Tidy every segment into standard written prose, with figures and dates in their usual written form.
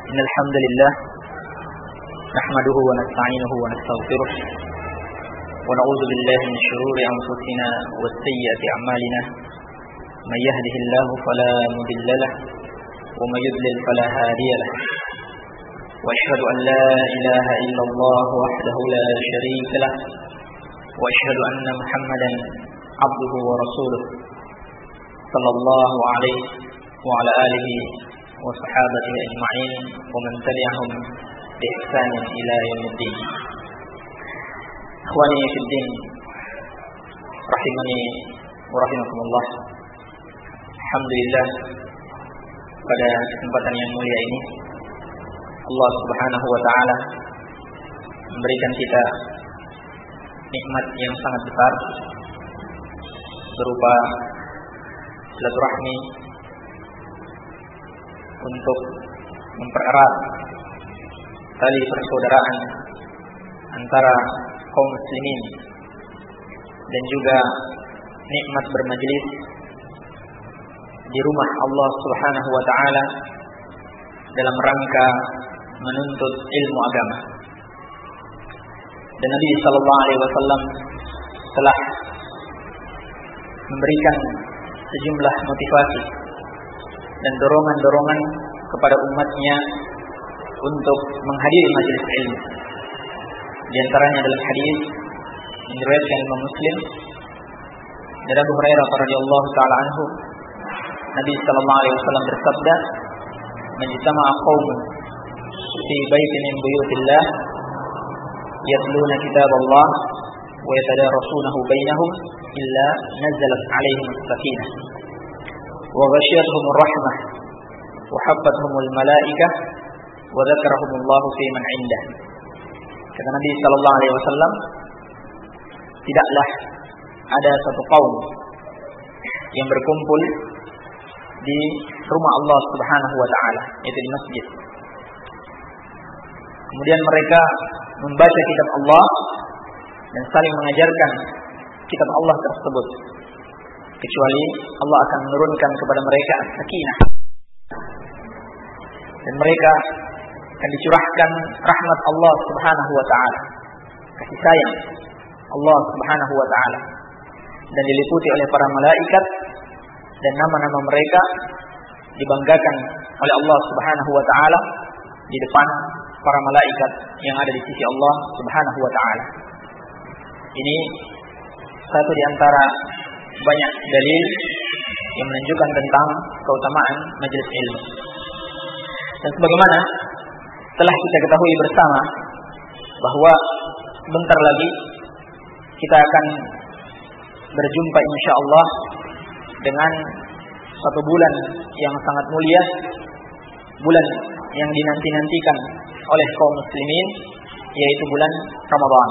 Innal hamdalillah nahmaduhu wa nasta'inuhu wa nastaghfiruh wa na'udzu billahi min shururi anfusina wa sayyiati a'malina may yahdihillahu fala mudilla lahu wa may yudlil fala hadiya lahu wa ashhadu an la ilaha illallah wahdahu la sharika lahu wa ashhadu anna Muhammadan abduhu wa rasuluh sallallahu alaihi wa ala alihi wa sahabatihi ajma'in wa man tabi'ahum bi ihsan ila yaumiddin. Ikhwani fid din, rahimani wa rahimakumullah. Alhamdulillah, pada kesempatan yang mulia ini Allah Subhanahu wa taala memberikan kita nikmat yang sangat besar berupa silaturahmi untuk mempererat tali persaudaraan antara kaum muslimin dan juga nikmat bermajlis di rumah Allah Subhanahu wa taala dalam rangka menuntut ilmu agama. Dan Nabi sallallahu alaihi wasallam telah memberikan sejumlah motivasi dan dorongan-dorongan kepada umatnya untuk menghadiri majelis ilmu. Di antaranya dalam hadis yang diriwayatkan Imam Muslim dari Abu Hurairah radhiyallahu taala anhu, Nabi sallallahu alaihi wasallam bersabda, "Majtama'a qaumun fi baitin min buyutillah yatluna kitaballah wa yatadarasunahu bainahum illa nazalat alaihim as-sakinah wa ghashiyatuhum ar-rahmah wa habbathumul malaikah wa dzakarahumullahu fi man 'indah." Kata Nabi sallallahu alaihi wasallam, tidaklah ada satu kaum yang berkumpul di rumah Allah Subhanahu wa taala, yaitu di masjid. Kemudian mereka membaca kitab Allah dan saling mengajarkan kitab Allah tersebut, kecuali Allah akan menurunkan kepada mereka as-sakinah, dan mereka akan dicurahkan rahmat Allah Subhanahu wa taala, kasih sayang Allah Subhanahu wa taala, dan diliputi oleh para malaikat, dan nama-nama mereka dibanggakan oleh Allah Subhanahu wa taala di depan para malaikat yang ada di sisi Allah Subhanahu wa taala. Ini satu di antara banyak dalil yang menunjukkan tentang keutamaan majelis ilmu. Dan sebagaimana telah kita ketahui bersama bahwa sebentar lagi kita akan berjumpa insyaallah dengan satu bulan yang sangat mulia, bulan yang dinanti-nantikan oleh kaum muslimin, yaitu bulan Ramadan.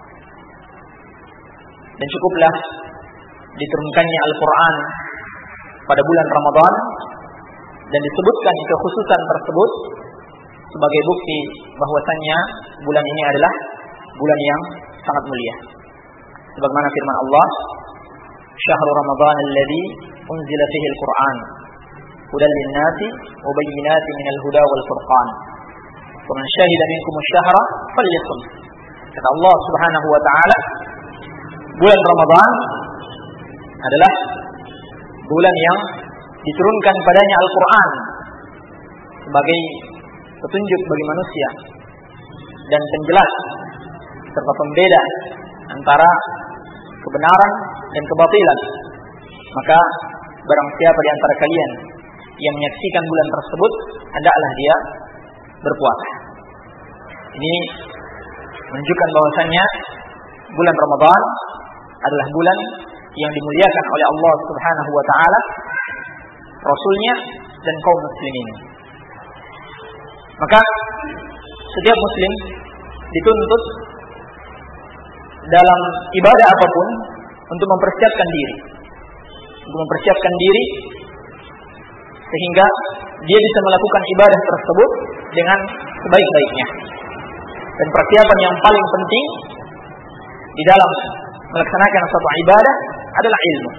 Dan cukuplah diturunkannya Al-Quran pada bulan Ramadan dan disebutkan kekhususan tersebut sebagai bukti bahwasannya bulan ini adalah bulan yang sangat mulia. Sebagaimana firman Allah, "Syahrul Ramadan alladzi unzila fihi al-Qur'an hudan lin-nasi wa bayyinatin minal huda wal furqan. Wa man syahida minkum asy-syahra falyasum." Kata Allah Subhanahu wa taala, bulan Ramadan adalah bulan yang diturunkan padanya Al-Quran sebagai petunjuk bagi manusia dan penjelas serta pembeda antara kebenaran dan kebatilan. Maka barang siapa di antara kalian yang menyaksikan bulan tersebut, hendaklah dia berpuasa. Ini menunjukkan bahwasannya bulan Ramadan adalah bulan yang dimuliakan oleh Allah Subhanahu wa taala, Rasulnya, dan kaum muslimin. Maka setiap muslim dituntut dalam ibadah apapun untuk mempersiapkan diri sehingga dia bisa melakukan ibadah tersebut dengan sebaik-baiknya. Dan persiapan yang paling penting di dalam melaksanakan suatu ibadah adalah ilmu.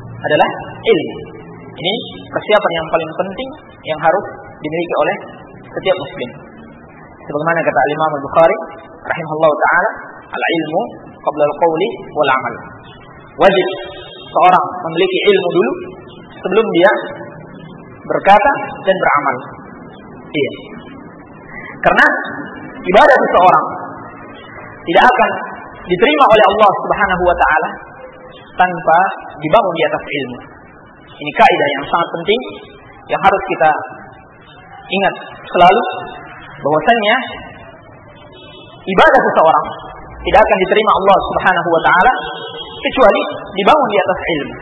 Ini persiapan yang paling penting yang harus dimiliki oleh setiap muslim. Sebagaimana kata Imam Al-Bukhari rahimahullahu taala, al-ilmu qabla al-qawli wal 'amal. Wajib seorang memiliki ilmu dulu sebelum dia berkata dan beramal. Iya. Karena ibadah seseorang tidak akan diterima oleh Allah Subhanahu wa taala tanpa dibangun di atas ilmu. Ini kaidah yang sangat penting yang harus kita ingat selalu, bahwasannya ibadah seseorang tidak akan diterima Allah Subhanahu wa taala kecuali dibangun di atas ilmu.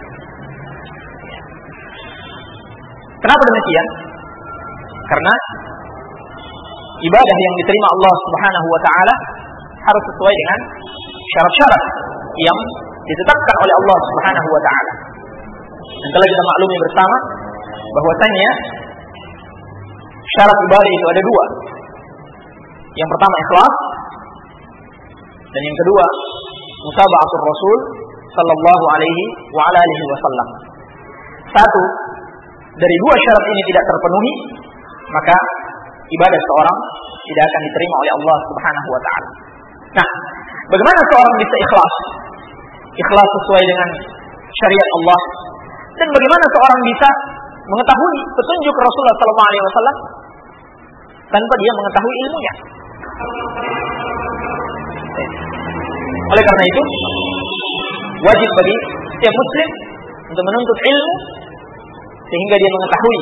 Kenapa demikian? Karena ibadah yang diterima Allah Subhanahu wa taala harus sesuai dengan syarat-syarat yang ditetapkan oleh Allah Subhanahu wa taala. Dan telah kita maklumi bersama bahwasannya syarat ibadah itu ada dua. Yang pertama ikhlas, dan yang kedua mutaba'atur Rasul sallallahu alaihi wa ala alihi wasallam. Satu dari dua syarat ini tidak terpenuhi, maka ibadah seorang tidak akan diterima oleh Allah Subhanahu wa taala. Nah, bagaimana seorang bisa ikhlas? Ikhlas sesuai dengan syariat Allah. Dan bagaimana seorang bisa mengetahui petunjuk Rasulullah sallallahu alaihi wasallam tanpa dia mengetahui ilmunya? Oleh karena itu, wajib bagi setiap muslim untuk menuntut ilmu sehingga dia mengetahui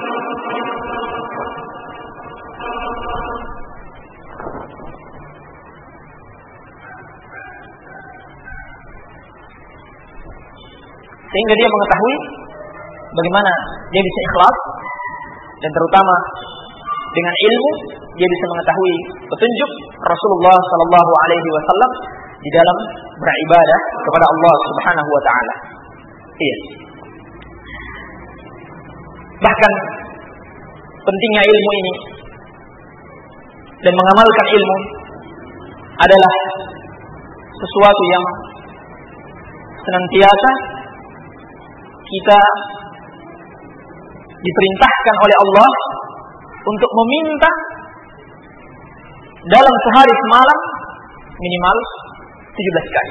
bagaimana dia bisa ikhlas, dan terutama dengan ilmu dia bisa mengetahui petunjuk Rasulullah sallallahu alaihi wasallam di dalam beribadah kepada Allah Subhanahu wa taala. Iya. Bahkan pentingnya ilmu ini dan mengamalkan ilmu adalah sesuatu yang senantiasa kita diperintahkan oleh Allah untuk meminta dalam sehari semalam minimal 17 kali.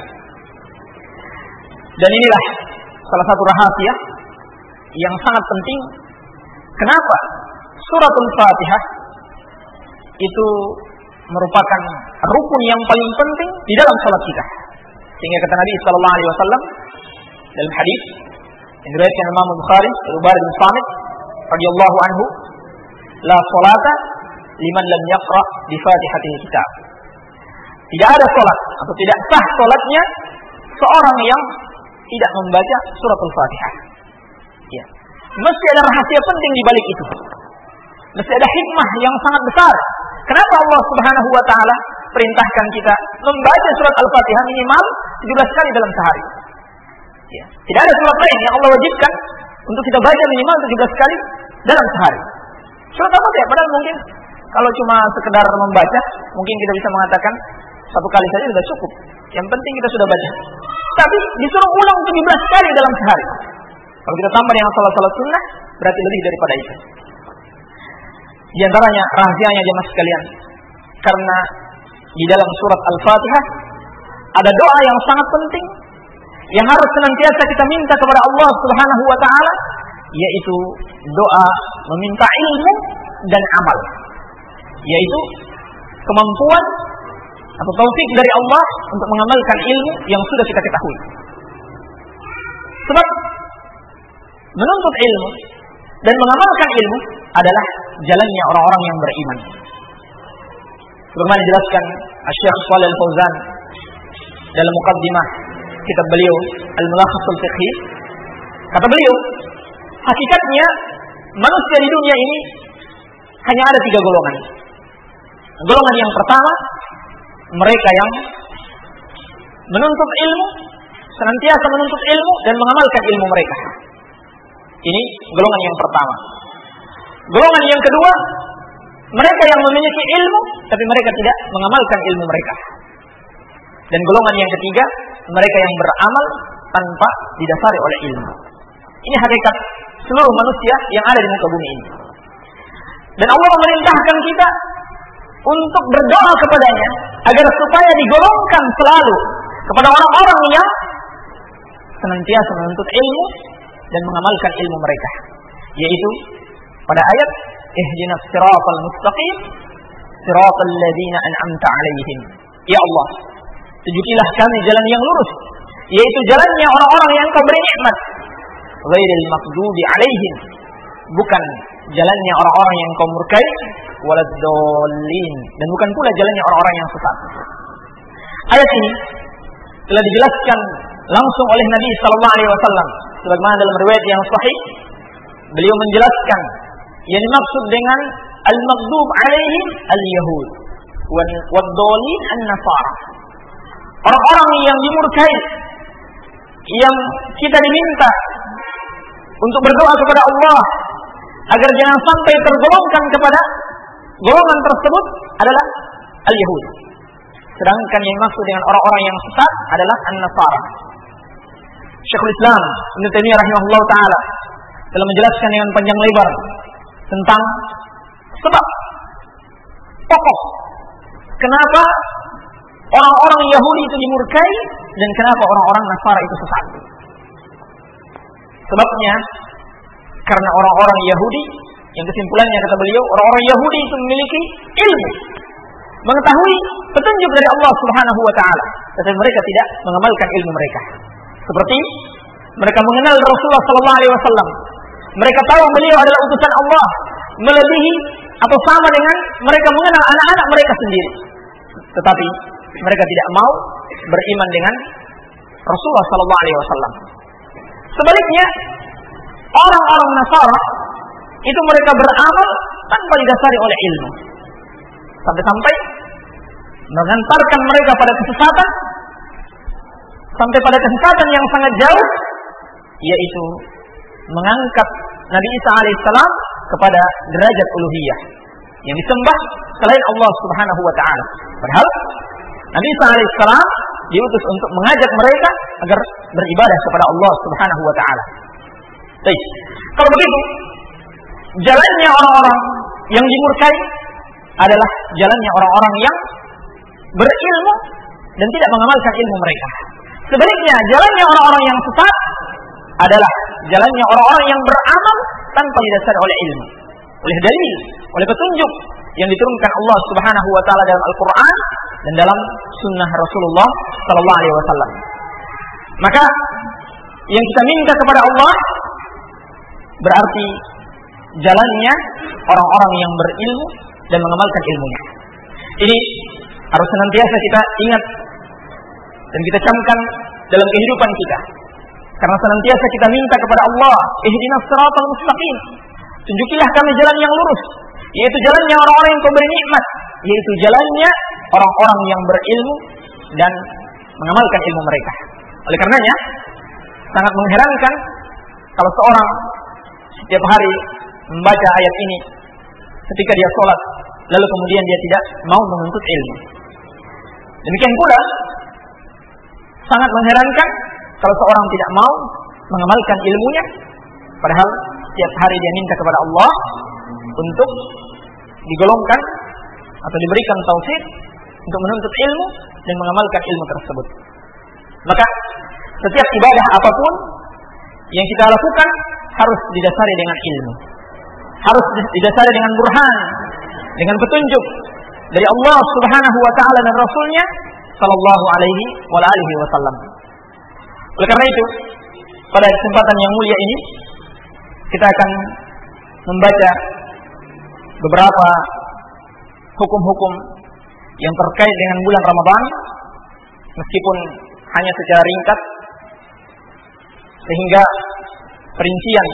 Dan inilah salah satu rahasia yang sangat penting kenapa suratul Fatihah itu merupakan rukun yang paling penting di dalam salat kita. Sehingga kata Nabi sallallahu alaihi wasallam dalam hadis yang diriwayatkan Imam Bukhari, Ubadah bin Samit radhiyallahu anhu, la salata liman lam yaqra bi Fatihatil kitab. Tidak ada salat atau tidak sah salatnya seorang yang tidak membaca suratul Fatihah. Ya. Mesti ada rahasia penting di balik itu. Mesti ada hikmah yang sangat besar. Kenapa Allah Subhanahu wa taala perintahkan kita membaca surat Al-Fatihah minimal 17 kali dalam sehari? Ya. Tidak ada surat lain yang Allah wajibkan untuk kita baca minimal 17 kali dalam sehari. Surat Al-Fatihah padahal mungkin kalau cuma sekedar membaca, mungkin kita bisa mengatakan satu kali saja sudah cukup. Yang penting kita sudah baca. Tapi disuruh ulang 17 kali dalam sehari. Kalau kita tambah dengan salat-salat sunnah, berarti lebih daripada itu. Di antaranya rahasianya jemaah sekalian, karena di dalam surat Al-Fatihah ada doa yang sangat penting yang harus senantiasa kita minta kepada Allah Subhanahu wa taala, yaitu doa meminta ilmu dan amal, yaitu kemampuan atau taufik dari Allah untuk mengamalkan ilmu yang sudah kita ketahui. Sebab menuntut ilmu dan mengamalkan ilmu adalah jalannya orang-orang yang beriman. Sebagaimana dijelaskan Asy-Syaikh Shalih Al-Fauzan dalam muqaddimah kitab beliau Al-Mulakhasul Fiqhi, kata beliau, hakikatnya manusia di dunia ini hanya ada 3 golongan. Golongan yang pertama, mereka yang menuntut ilmu, senantiasa menuntut ilmu dan mengamalkan ilmu mereka. Ini golongan yang pertama. Golongan yang kedua, mereka yang memiliki ilmu tapi mereka tidak mengamalkan ilmu mereka. Dan golongan yang ketiga, mereka yang beramal tanpa didasari oleh ilmu. Ini hakikat seluruh manusia yang ada di muka bumi ini. Dan Allah memerintahkan kita untuk berdoa kepadanya agar supaya digolongkan selalu kepada orang-orang yang senantiasa menuntut ilmu dan mengamalkan ilmu mereka, yaitu pada ayat ihdinas siratal mustaqim siratal ladzina an'amta 'alaihim. Ya Allah, tunjukilah kami jalan yang lurus, yaitu jalannya orang-orang yang Kau beri nikmat, ghairil maghdubi 'alaihim, bukan jalannya orang-orang yang Kau murkai, waladdallin, dan bukan pula jalannya orang-orang yang sesat. Ayat ini telah dijelaskan langsung oleh Nabi sallallahu alaihi wasallam sebagaimana dalam riwayat yang sahih. Beliau menjelaskan yang dimaksud dengan al-maghdub alaihim al-yahud wad-dallin an-nasara. Orang-orang yang dimurkai, yang kita diminta untuk berdoa kepada Allah agar jangan sampai tergolongkan kepada golongan tersebut adalah al-yahud. Sedangkan yang dimaksud dengan orang-orang yang sesat adalah an-nasara. Syekhul Islam Ibnu Taimiyah rahimahullah taala telah menjelaskan dengan panjang lebar tentang sebab pokok kenapa orang-orang Yahudi itu dimurkai dan kenapa orang-orang Nasara itu sesat. Sebabnya karena orang-orang Yahudi, yang kesimpulannya kata beliau, orang-orang Yahudi itu memiliki ilmu, mengetahui petunjuk dari Allah Subhanahu wa taala, tetapi mereka tidak mengamalkan ilmu mereka. Seperti mereka mengenal Rasulullah sallallahu alaihi wasallam. Mereka tahu beliau adalah utusan Allah, melebihi atau sama dengan mereka mengenal anak-anak mereka sendiri. Tetapi mereka tidak mau beriman dengan Rasulullah sallallahu alaihi wasallam. Sebaliknya, orang-orang Nasara itu mereka beramal tanpa didasari oleh ilmu. Sampai-sampai mengantarkan mereka pada kesesatan, sampai pada kesesatan yang sangat jauh, yaitu mengangkat Nabi Isa alaihissalam kepada derajat uluhiyah yang disembah selain Allah Subhanahu wa taala. Padahal Nabi Isa alaihissalam diutus untuk mengajak mereka agar beribadah kepada Allah Subhanahu wa taala. Baik. Kalau begitu, jalannya orang-orang yang dimurkai adalah jalannya orang-orang yang berilmu dan tidak mengamalkan ilmu mereka. Sebaliknya, jalannya orang-orang yang sesat adalah jalannya orang-orang yang beramal tanpa didasari oleh ilmu, oleh dalil, oleh petunjuk yang diturunkan Allah Subhanahu wa taala dalam Al-Qur'an dan dalam sunnah Rasulullah sallallahu alaihi wasallam. Maka yang kita minta kepada Allah berarti jalannya orang-orang yang berilmu dan mengamalkan ilmunya. Ini harus senantiasa kita ingat dan kita camkan dalam kehidupan kita. Karena senantiasa kita minta kepada Allah, ihdinas siratal mustaqim, tunjukilah kami jalan yang lurus, yaitu jalannya orang-orang yang Kau beri nikmat, yaitu jalannya orang-orang yang berilmu dan mengamalkan ilmu mereka. Oleh karenanya, sangat mengherankan kalau seorang setiap hari membaca ayat ini ketika dia sholat, lalu kemudian dia tidak mau menuntut ilmu. Demikian pula sangat mengherankan kalau seorang tidak mau mengamalkan ilmunya, padahal setiap hari dia minta kepada Allah untuk digolongkan atau diberikan taufik untuk menuntut ilmu dan mengamalkan ilmu tersebut. Maka setiap ibadah apapun yang kita lakukan harus didasari dengan ilmu, harus didasari dengan burhan, dengan petunjuk dari Allah Subhanahu wa taala dan Rasulnya sallallahu alaihi wa alihi wasallam. Oleh karena itu, pada kesempatan yang mulia ini kita akan membaca beberapa hukum-hukum yang terkait dengan bulan Ramadan, meskipun hanya secara ringkas, sehingga perincian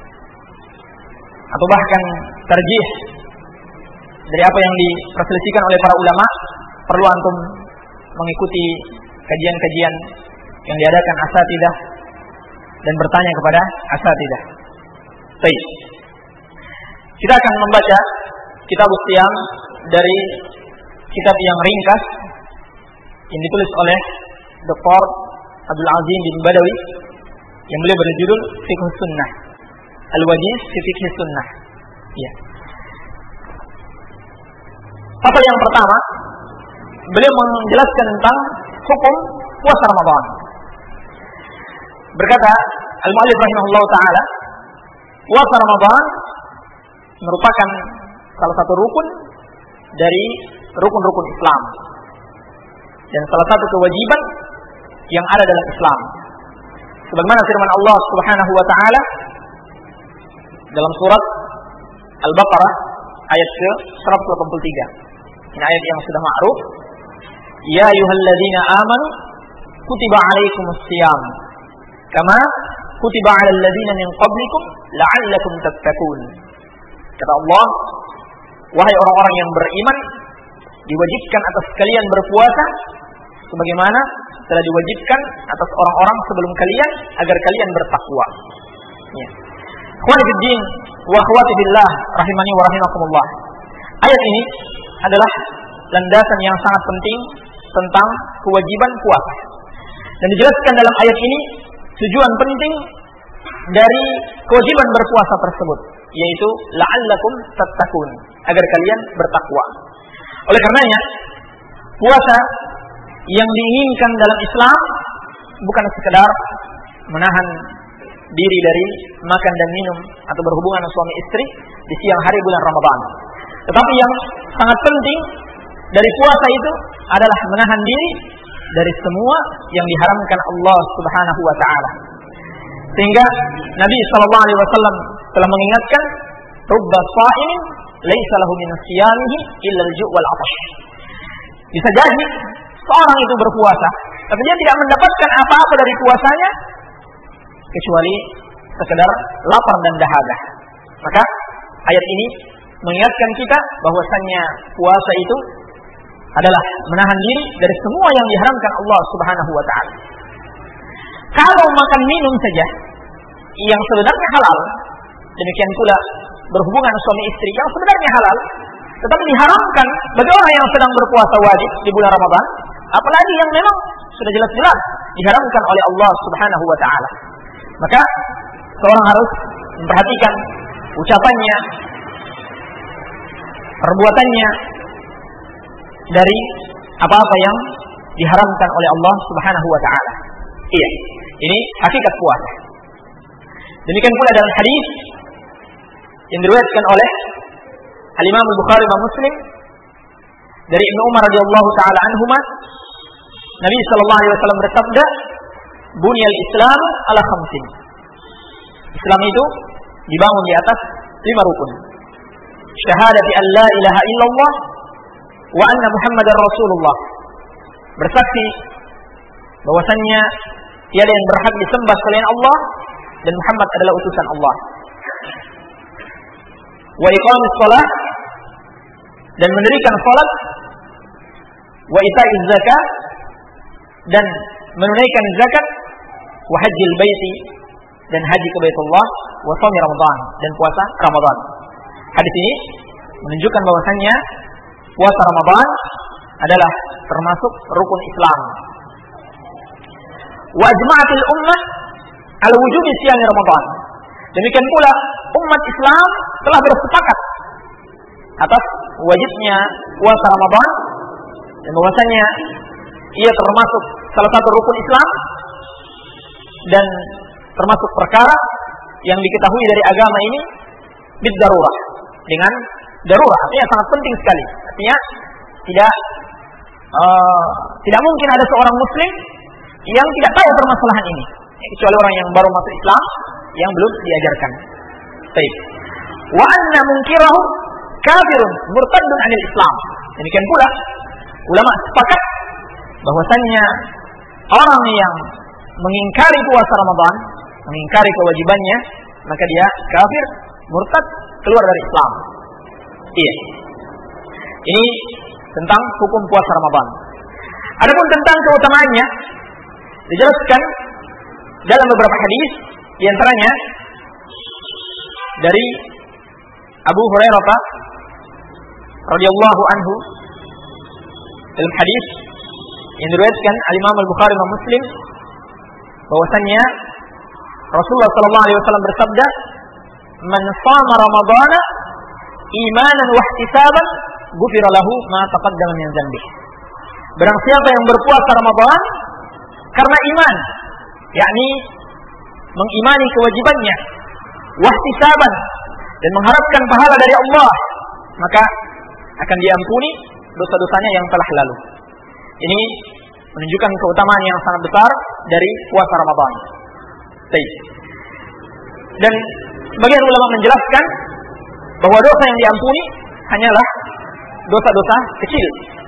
atau bahkan tarjih dari apa yang diperselisihkan oleh para ulama perlu antum mengikuti kajian-kajian yang diadakan asatidah dan bertanya kepada asatidah. Baik. Kita akan membaca kitab Siyam dari kitab yang ringkas yang ditulis oleh Dr. Abdul Azim bin Badawi yang beliau berjudul Fiqh Sunnah, Al-Wajiz fi Fiqh Sunnah. Ya. Pasal yang pertama, beliau menjelaskan tentang hukum puasa Ramadan. Berkata Al-Mu'allif rahimahullah ta'ala, puasa Ramadan merupakan salah satu rukun dari rukun-rukun Islam dan salah satu kewajiban yang ada dalam Islam. Sebagaimana firman Allah Subhanahu wa taala dalam surat Al-Baqarah ayat ke-183. Ini ayat yang sudah ma'ruf. Ya ayyuhalladzina amanu kutiba 'alaikumus shiyam kama kutiba 'alal ladzina min qablikum la'allakum tattaqun. Kata Allah, wahai orang-orang yang beriman, diwajibkan atas kalian berpuasa sebagaimana telah diwajibkan atas orang-orang sebelum kalian agar kalian bertakwa. Ya. Ikhwani fid din wa akhwati fillah rahimani wa rahimakumullah. Ayat ini adalah landasan yang sangat penting tentang kewajiban puasa. Dan dijelaskan dalam ayat ini tujuan penting dari kewajiban berpuasa tersebut, yaitu la'allakum tattaqun, agar kalian bertakwa. Oleh karenanya, puasa yang diinginkan dalam Islam bukan sekedar menahan diri dari makan dan minum atau berhubungan suami istri di siang hari bulan Ramadan. Tetapi yang sangat penting dari puasa itu adalah menahan diri dari semua yang diharamkan Allah Subhanahu wa taala. Sehingga Nabi sallallahu alaihi wasallam telah mengingatkan, "Rubba sha'imin laisa lahu min siyamihi illa al-ju' wal 'atash." Bisa jadi seorang itu berpuasa, tapi dia tidak mendapatkan apa-apa dari puasanya kecuali sekedar lapar dan dahaga. Maka ayat ini mengingatkan kita bahwasannya puasa itu adalah menahan diri dari semua yang diharamkan Allah Subhanahu wa taala. Kalau makan minum saja yang sebenarnya halal, demikian pula berhubungan suami istri yang sebenarnya halal, tetapi diharamkan bagi orang yang sedang berpuasa wajib di bulan Ramadan, apalagi yang memang sudah jelas-jelas diharamkan oleh Allah Subhanahu wa taala. Maka seorang harus memperhatikan ucapannya, perbuatannya dari apa-apa yang diharamkan oleh Allah Subhanahu wa taala. Iya, ini hakikat puasa. Demikian pula dalam hadis yang diriwayatkan oleh Al-Imam Al-Bukhari dan Muslim dari Ibnu Umar radhiyallahu taala anhuma, Nabi sallallahu alaihi wasallam bersabda, "Bunyal Islam ala khamsin." Islam itu dibangun di atas 5 rukun. Syahadati an la ilaha illallah wa anna Muhammadar Rasulullah. Bersaksi bahwasannya tiada yang berhak disembah selain Allah dan Muhammad adalah utusan Allah. Wa iqamis shalah, dan mendirikan salat, wa ita'iz zakat, dan menunaikan zakat, wa hajjil baiti, dan haji ke Baitullah, wa shaum Ramadan, dan puasa Ramadan. Hadis ini menunjukkan bahwasannya puasa Ramadan adalah termasuk rukun Islam. Wa ajma'atil ummah ala wujubi siyam Ramadan. Demikian pula umat Islam telah bersepakat atas wajibnya puasa Ramadan dan bahwasanya ia termasuk salah satu rukun Islam dan termasuk perkara yang diketahui dari agama ini bid darurah, dengan darurah, artinya sangat penting sekali. Artinya tidak mungkin ada seorang muslim yang tidak tahu permasalahan ini, kecuali orang yang baru masuk Islam yang belum diajarkan. Baik. Wa anna munkirahu kafirun murtadun 'anil Islam. Demikian pula ulama sepakat bahwasannya orang yang mengingkari puasa Ramadan, mengingkari kewajibannya, maka dia kafir, murtad, keluar dari Islam. Iya. Ini tentang hukum puasa Ramadan. Adapun tentang keutamaannya dijelaskan dalam beberapa hadis, di antaranya dari Abu Hurairah radhiyallahu anhu dalam hadis yang diriwayatkan Al-Imam Al-Bukhari dan Muslim bahwasannya Rasulullah sallallahu alaihi wasallam bersabda, "Man shama Ramadhana imanan wa ihtisaban ghufira lahu ma taqaddama min dzanbihi. Barang siapa yang berpuasa Ramadan karena iman, yakni mengimani kewajibannya, wahtisaban, dan mengharapkan pahala dari Allah, maka akan diampuni dosa-dosanya yang telah lalu. Ini menunjukkan keutamaan yang sangat besar dari puasa Ramadan. Baik. Dan sebagian ulama menjelaskan bahwa dosa yang diampuni hanyalah dosa-dosa kecil.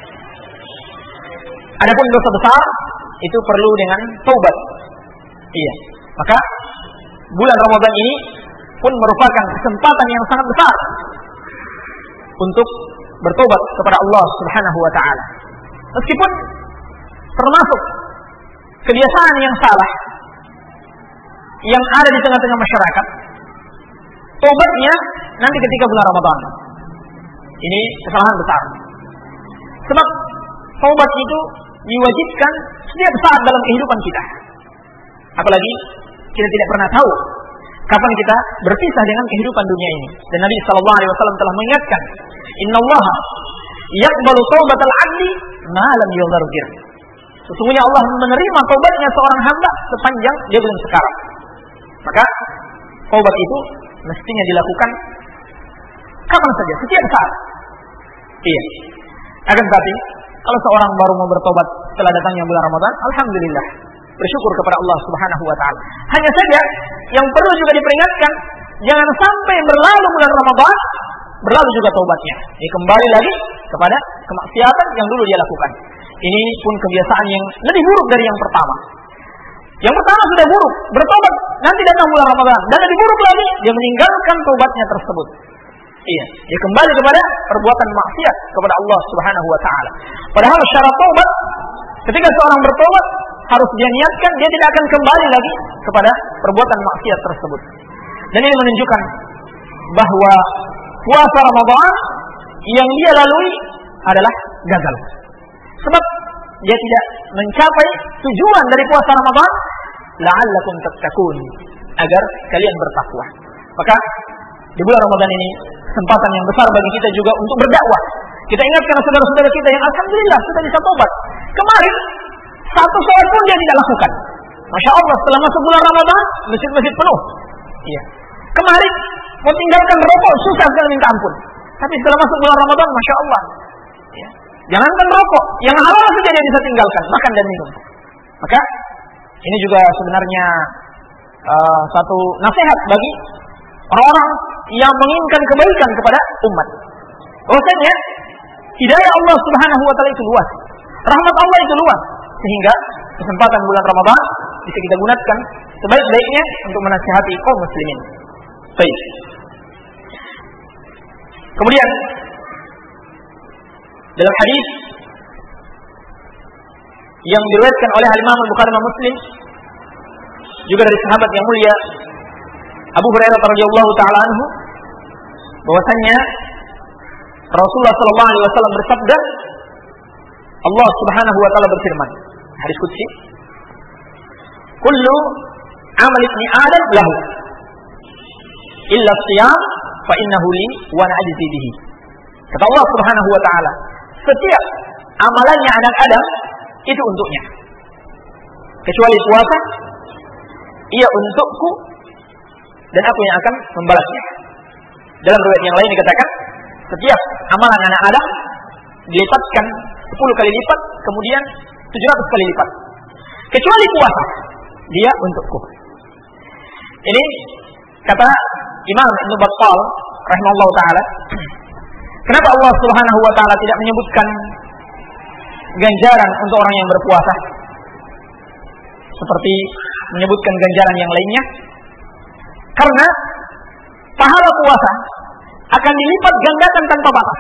Adapun dosa besar itu perlu dengan taubat. Iya. Maka bulan Ramadan ini pun merupakan kesempatan yang sangat besar untuk bertobat kepada Allah Subhanahu wa taala. Meskipun termasuk kebiasaan yang salah yang ada di tengah-tengah masyarakat, tobatnya nanti ketika bulan Ramadan. Ini kesalahan besar. Sebab taubat itu diwajibkan setiap saat dalam kehidupan kita. Apalagi kita tidak pernah tahu kapan kita berpisah dengan kehidupan dunia ini. Dan Nabi sallallahu alaihi wasallam telah mengingatkan, "Innallaha yaqbalu taubatal 'abdi ma lam yughargir." Sesungguhnya Allah menerima taubatnya seorang hamba sepanjang dia belum sekarat. Maka taubat itu mestinya dilakukan kapan saja, setiap saat. Iya. Akan tetapi kalau seorang baru mau bertobat setelah datangnya bulan Ramadan, alhamdulillah, bersyukur kepada Allah Subhanahu wa taala. Hanya saja yang perlu juga diperingatkan, jangan sampai berlalu bulan Ramadan, berlalu juga taubatnya. Dia kembali lagi kepada kemaksiatan yang dulu dia lakukan. Ini pun kebiasaan yang lebih buruk dari yang pertama. Yang pertama sudah buruk, bertobat, nanti datang bulan Ramadan, dan lebih buruk lagi, dia meninggalkan taubatnya tersebut. Iya, dia kembali kepada perbuatan maksiat kepada Allah Subhanahu wa taala. Padahal syarat taubat, ketika seorang bertobat, harus dia niatkan dia tidak akan kembali lagi kepada perbuatan maksiat tersebut. Dan ini menunjukkan bahwa puasa Ramadan yang dia lalui adalah gagal. Sebab dia tidak mencapai tujuan dari puasa Ramadan, la'allakum tattaqun, agar kalian bertakwa. Maka di bulan Ramadan ini kesempatan yang besar bagi kita juga untuk berdakwah. Kita ingatkan saudara-saudara kita yang alhamdulillah sudah bisa tobat. Kemarin satu sholat pun dia tidak lakukan. Masya Allah, setelah masuk bulan Ramadan, masjid-masjid penuh. Iya. Kemarin mau tinggalkan rokok susah sekali minta ampun. Tapi setelah masuk bulan Ramadan, Masya Allah. Ya. Jangankan rokok, yang halal saja dia bisa tinggalkan, makan dan minum. Maka ini juga sebenarnya satu nasihat bagi orang-orang yang menginginkan kebaikan kepada umat. Bahwasanya hidayah Allah Subhanahu wa taala itu luas. Rahmat Allah itu luas, sehingga kesempatan bulan Ramadan bisa kita gunakan sebaik-baiknya untuk menasihati kaum muslimin. Baik. Kemudian dalam hadis yang diriwayatkan oleh Imam Al-Bukhari dan Muslim juga dari sahabat yang mulia Abu Hurairah radhiyallahu taala anhu, bahwasanya Rasulullah sallallahu alaihi wasallam bersabda, Allah Subhanahu wa taala berfirman, hadis qudsi, "Kullu amal ibni Adam lahu illa shiyam fa innahu li wa ana ajzi bihi." Kata Allah Subhanahu wa taala, setiap amalannya anak Adam itu untuknya, kecuali puasa, ia untukku dan aku yang akan membalasnya. Dalam riwayat yang lain dikatakan, setiap amalan anak Adam dilipatkan 10 kali lipat, kemudian 700 kali lipat, kecuali puasa, dia untukku. Ini kata Imam Ibn Battal rahimahullah ta'ala. Kenapa Allah Subhanahu wa ta'ala tidak menyebutkan ganjaran untuk orang yang berpuasa seperti menyebutkan ganjaran yang lainnya? Karena pahala puasa akan dilipat gandakan tanpa batas.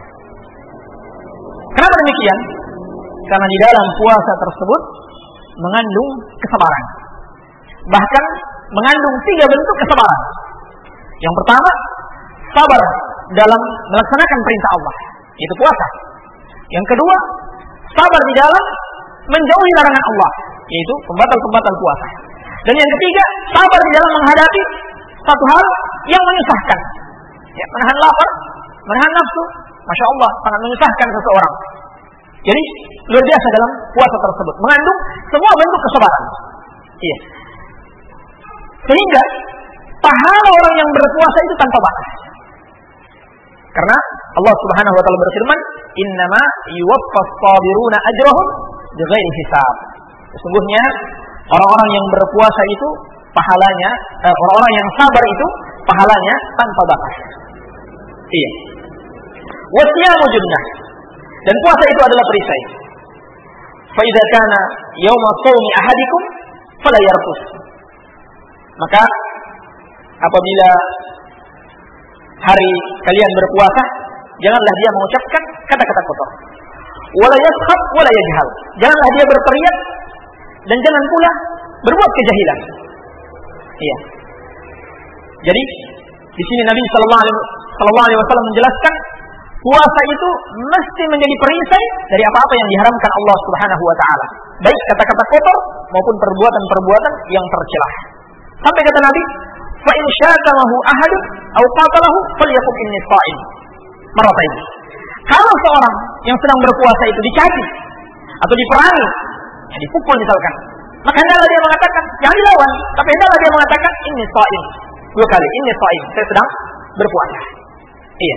Kenapa demikian? Karena di dalam puasa tersebut mengandung kesabaran. Bahkan mengandung 3 bentuk kesabaran. Yang pertama, sabar dalam melaksanakan perintah Allah, yaitu puasa. Yang kedua, sabar di dalam menjauhi larangan Allah, yaitu pembatal-pembatal puasa. Dan yang ketiga, sabar di dalam menghadapi satu hal yang menyusahkan. Ya, menahan lapar, menahan nafsu, Masya Allah, sangat menyusahkan seseorang. Jadi luar biasa dalam puasa tersebut, mengandung semua bentuk kesabaran. Iya. Sehingga pahala orang yang berpuasa itu tanpa batas. Karena Allah Subhanahu wa taala berfirman, "Innama yuwaffas sabiruna ajrahum bighairi hisab." Sesungguhnya orang-orang yang berpuasa itu pahalanya, orang-orang yang sabar itu pahalanya tanpa batas. Iya. Wasiyamu junnah. Dan puasa itu adalah perisai. Fa idza kana yauma shaumi ahadikum fala yarfus. Maka apabila hari kalian berpuasa, janganlah dia mengucapkan kata-kata kotor. Wala yaskhab wala yajhal. Janganlah dia berteriak dan jangan pula berbuat kejahilan. Iya. Jadi di sini Nabi sallallahu alaihi wasallam menjelaskan puasa itu mesti menjadi perisai dari apa-apa yang diharamkan Allah Subhanahu wa taala, baik kata-kata kotor maupun perbuatan-perbuatan yang tercela. Sampai kata Nabi, "Fa in syatamahu ahadun aw qatalahu falyaqul inni sha'im." Maratain. Kalau seorang yang sedang berpuasa itu dicaci atau diperangi, ya dipukul misalkan, maka hendaklah dia mengatakan, jangan dilawan, tapi hendaklah dia mengatakan inni sha'im. 2 kali, inni sha'im, saya sedang berpuasa. Iya.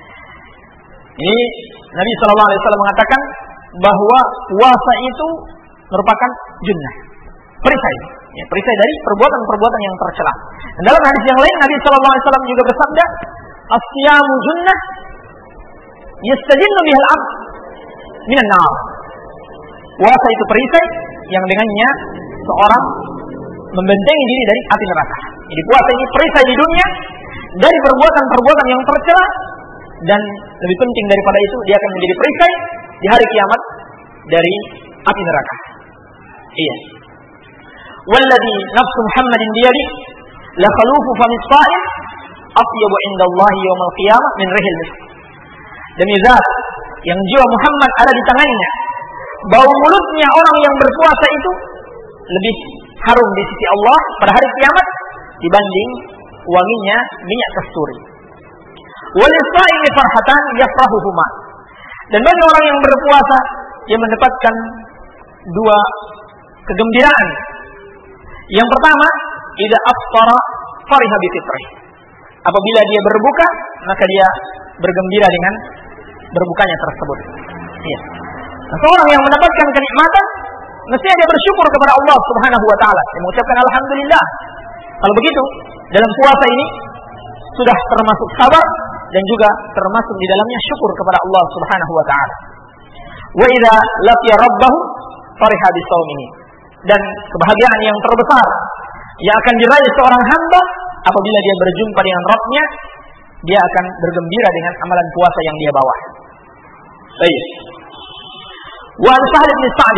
Ini Nabi SAW mengatakan bahwa puasa itu merupakan junnah, perisai, ya, perisai dari perbuatan-perbuatan yang tercela. Dan dalam hadis yang lain Nabi SAW juga bersabda, "As-siyamu junnah yastajinnu bihal 'abd minan nar." Puasa itu perisai yang dengannya seorang membentengi diri dari api neraka. Jadi puasa ini perisai di dunia dari perbuatan-perbuatan yang tercela, dan lebih penting daripada itu, dia akan menjadi perisai di hari kiamat dari api neraka. Iya. Walladzi nafsu Muhammadin biyadi la khalufu famis sha'im atyabu 'indallahi yaumil qiyamah min rihil misk. Demi zat yang jiwa Muhammad ada di tangannya, bau mulutnya orang yang berpuasa itu lebih harum di sisi Allah pada hari kiamat dibanding wanginya minyak kasturi. Walisa'imi farhatan yafrahuhuma. Dan bagi orang yang berpuasa, dia mendapatkan 2 kegembiraan. Yang pertama, idza aftara fariha bi fitrih. Apabila dia berbuka, maka dia bergembira dengan berbukanya tersebut. Iya. Nah, seorang yang mendapatkan kenikmatan, mestinya dia bersyukur kepada Allah Subhanahu wa taala. Dia mengucapkan alhamdulillah. Kalau begitu, dalam puasa ini sudah termasuk sabar dan juga termasuk di dalamnya syukur kepada Allah Subhanahu wa taala. Wa idza laqiya rabbahu fariha bisawmihi. Dan kebahagiaan yang terbesar yang akan diraih seorang hamba apabila dia berjumpa dengan Rabb-nya, dia akan bergembira dengan amalan puasa yang dia bawa. Baik. Wa an Sahal bin Sa'd,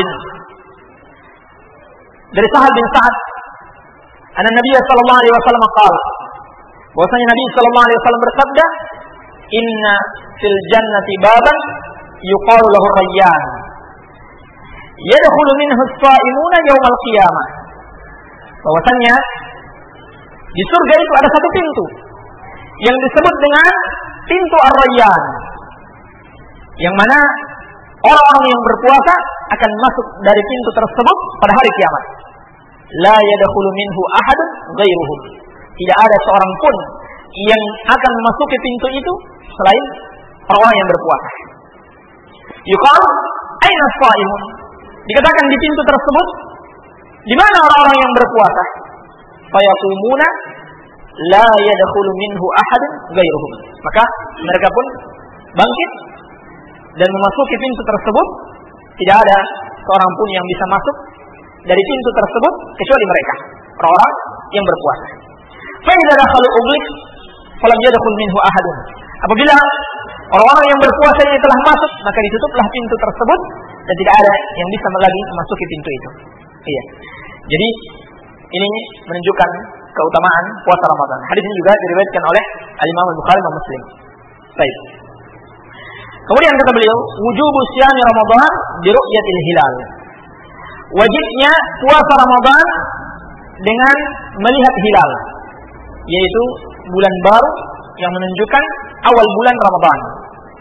dari Sahal bin Sa'd, anna Nabi sallallahu alaihi wasallam qala, bahwasanya Nabi sallallahu alaihi wasallam bersabda, "Inna fil jannati baban yuqalu lahu Rayyan, yadkhulu minhu as-sha'imuna yaumal qiyamah." Bahwasanya di surga itu ada satu pintu yang disebut dengan pintu Ar-Rayyan, yang mana orang-orang yang berpuasa akan masuk dari pintu tersebut pada hari kiamat. La yadkhulu minhu ahadun ghairuhum. Tidak ada seorang pun yang akan memasuki pintu itu selain orang yang berpuasa. Yuqal aina as-sha'imun. Dikatakan di pintu tersebut, di mana orang-orang yang berpuasa? Fayaqumuna la yadkhulu minhu ahadun ghairuhum. Maka mereka pun bangkit dan memasuki pintu tersebut. Tidak ada seorang pun yang bisa masuk dari pintu tersebut kecuali mereka, orang-orang yang berpuasa. Fa idza dakhalu ublik falam yadkhul minhu ahadun. Apabila orang-orang yang berpuasa ini telah masuk, maka ditutuplah pintu tersebut dan tidak ada yang bisa lagi memasuki pintu itu. Iya. Jadi ini menunjukkan keutamaan puasa Ramadan. Hadis ini juga diriwayatkan oleh Al-Imam Al-Bukhari dan Muslim. Baik. Kemudian kata beliau, wujubu siyami Ramadan bi ru'yatil hilal. Wajibnya puasa Ramadan dengan melihat hilal, yaitu bulan baru yang menunjukkan awal bulan Ramadan.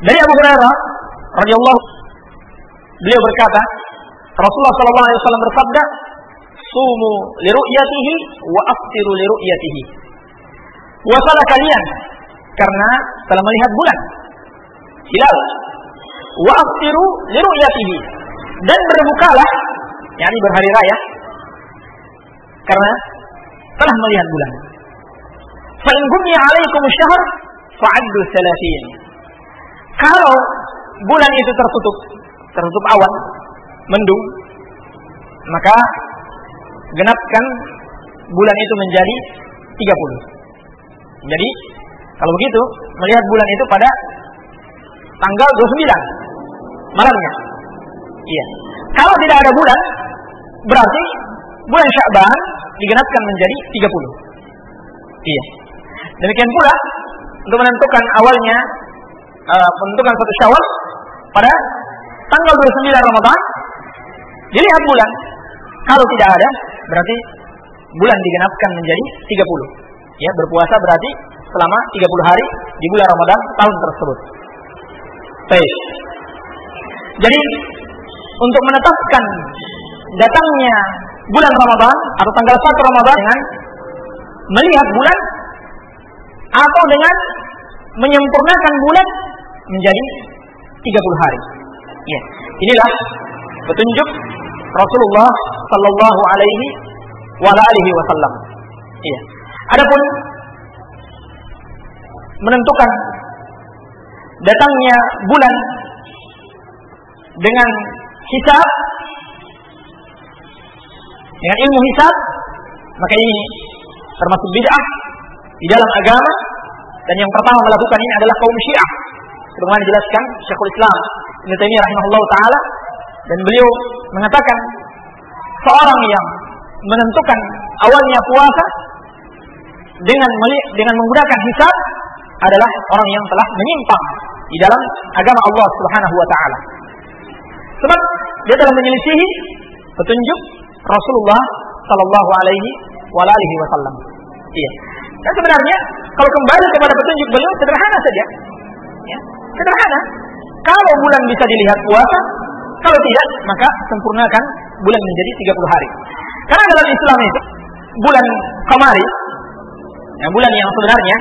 Dari Abu Hurairah radhiyallahu, beliau berkata, Rasulullah sallallahu alaihi wasallam bersabda, "Sumu li ru'yatihi wa aftiru li ru'yatihi." Puasalah kalian karena telah melihat bulan hilal, wa aftiru li ru'yatihi, dan berbukalah, yakni berhari raya, karena telah melihat bulan. Fa in gummiya 'alaikum asy-syahr fa'addu 30. Kalau bulan itu tertutup awan, mendung, maka genapkan bulan itu menjadi 30. Jadi kalau begitu melihat bulan itu pada tanggal 29 malamnya. Iya. Kalau tidak ada bulan, berarti bulan Sya'ban digenapkan menjadi 30. Iya. Demikian pula untuk menentukan awalnya, menentukan satu Syawal pada tanggal 29 Ramadan, dilihat bulan. Kalau tidak ada, berarti bulan digenapkan menjadi 30. Ya, berpuasa berarti selama 30 hari di bulan Ramadan tahun tersebut. Baik. Jadi untuk menetapkan datangnya bulan Ramadan atau tanggal 1 Ramadan dengan melihat bulan atau dengan menyempurnakan bulan menjadi 30 hari. Ya, inilah petunjuk Rasulullah sallallahu alaihi wasallam. Iya. Adapun menentukan datangnya bulan dengan hisab, dengan ilmu hisab, maka ini termasuk bid'ah di dalam agama, dan yang pertama melakukan ini adalah kaum Syiah. Sebagaimana dijelaskan Syekhul Islam Ibnu Taimiyah rahimahullahu taala, dan beliau mengatakan seorang yang menentukan awalnya puasa dengan menggunakan hisab adalah orang yang telah menyimpang di dalam agama Allah Subhanahu wa taala. Sebab dia telah menyelisihi petunjuk Rasulullah sallallahu alaihi wasallam. Iya. Dan sebenarnya kalau kembali kepada petunjuk beliau sederhana saja. Ya, sederhana. Kalau bulan bisa dilihat puasa, kalau tidak maka sempurnakan bulan menjadi 30 hari. Karena dalam Islam itu bulan qamari, ya, bulan yang sebenarnya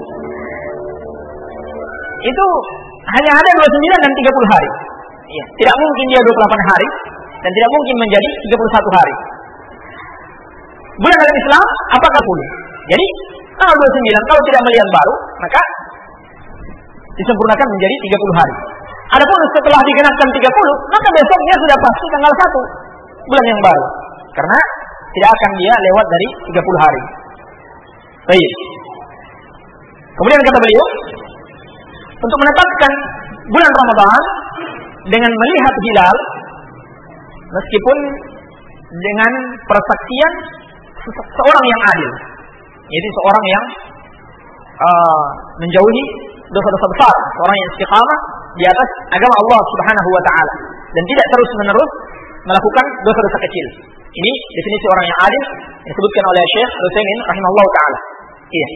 itu hanya ada 29 dan 30 hari. Ya, tidak mungkin dia 28 hari dan tidak mungkin menjadi 31 hari. Bulan dalam Islam apakah 10? Jadi tanggal 29 kalau tidak melihat baru maka disempurnakan menjadi 30 hari. Adapun setelah digenapkan 30, maka besoknya sudah pasti tanggal 1 bulan yang baru. Karena tidak akan dia lewat dari 30 hari. Baik. Kemudian kata beliau, untuk menetapkan bulan Ramadan dengan melihat hilal, meskipun dengan persaksian seorang yang adil, yaitu seorang yang menjauhi dosa-dosa besar, seorang yang istiqamah di atas agama Allah Subhanahu wa taala dan tidak terus-menerus melakukan dosa-dosa kecil. Ini definisi orang yang adil yang disebutkan oleh Syekh Al-Utsaimin rahimahullah taala. Iya.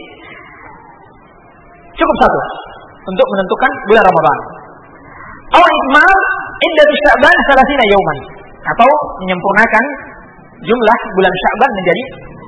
Cukup satu untuk menentukan bulan Ramadan. Aw ikmal iddat Sya'ban 30 yauman, atau menyempurnakan jumlah bulan Sya'ban menjadi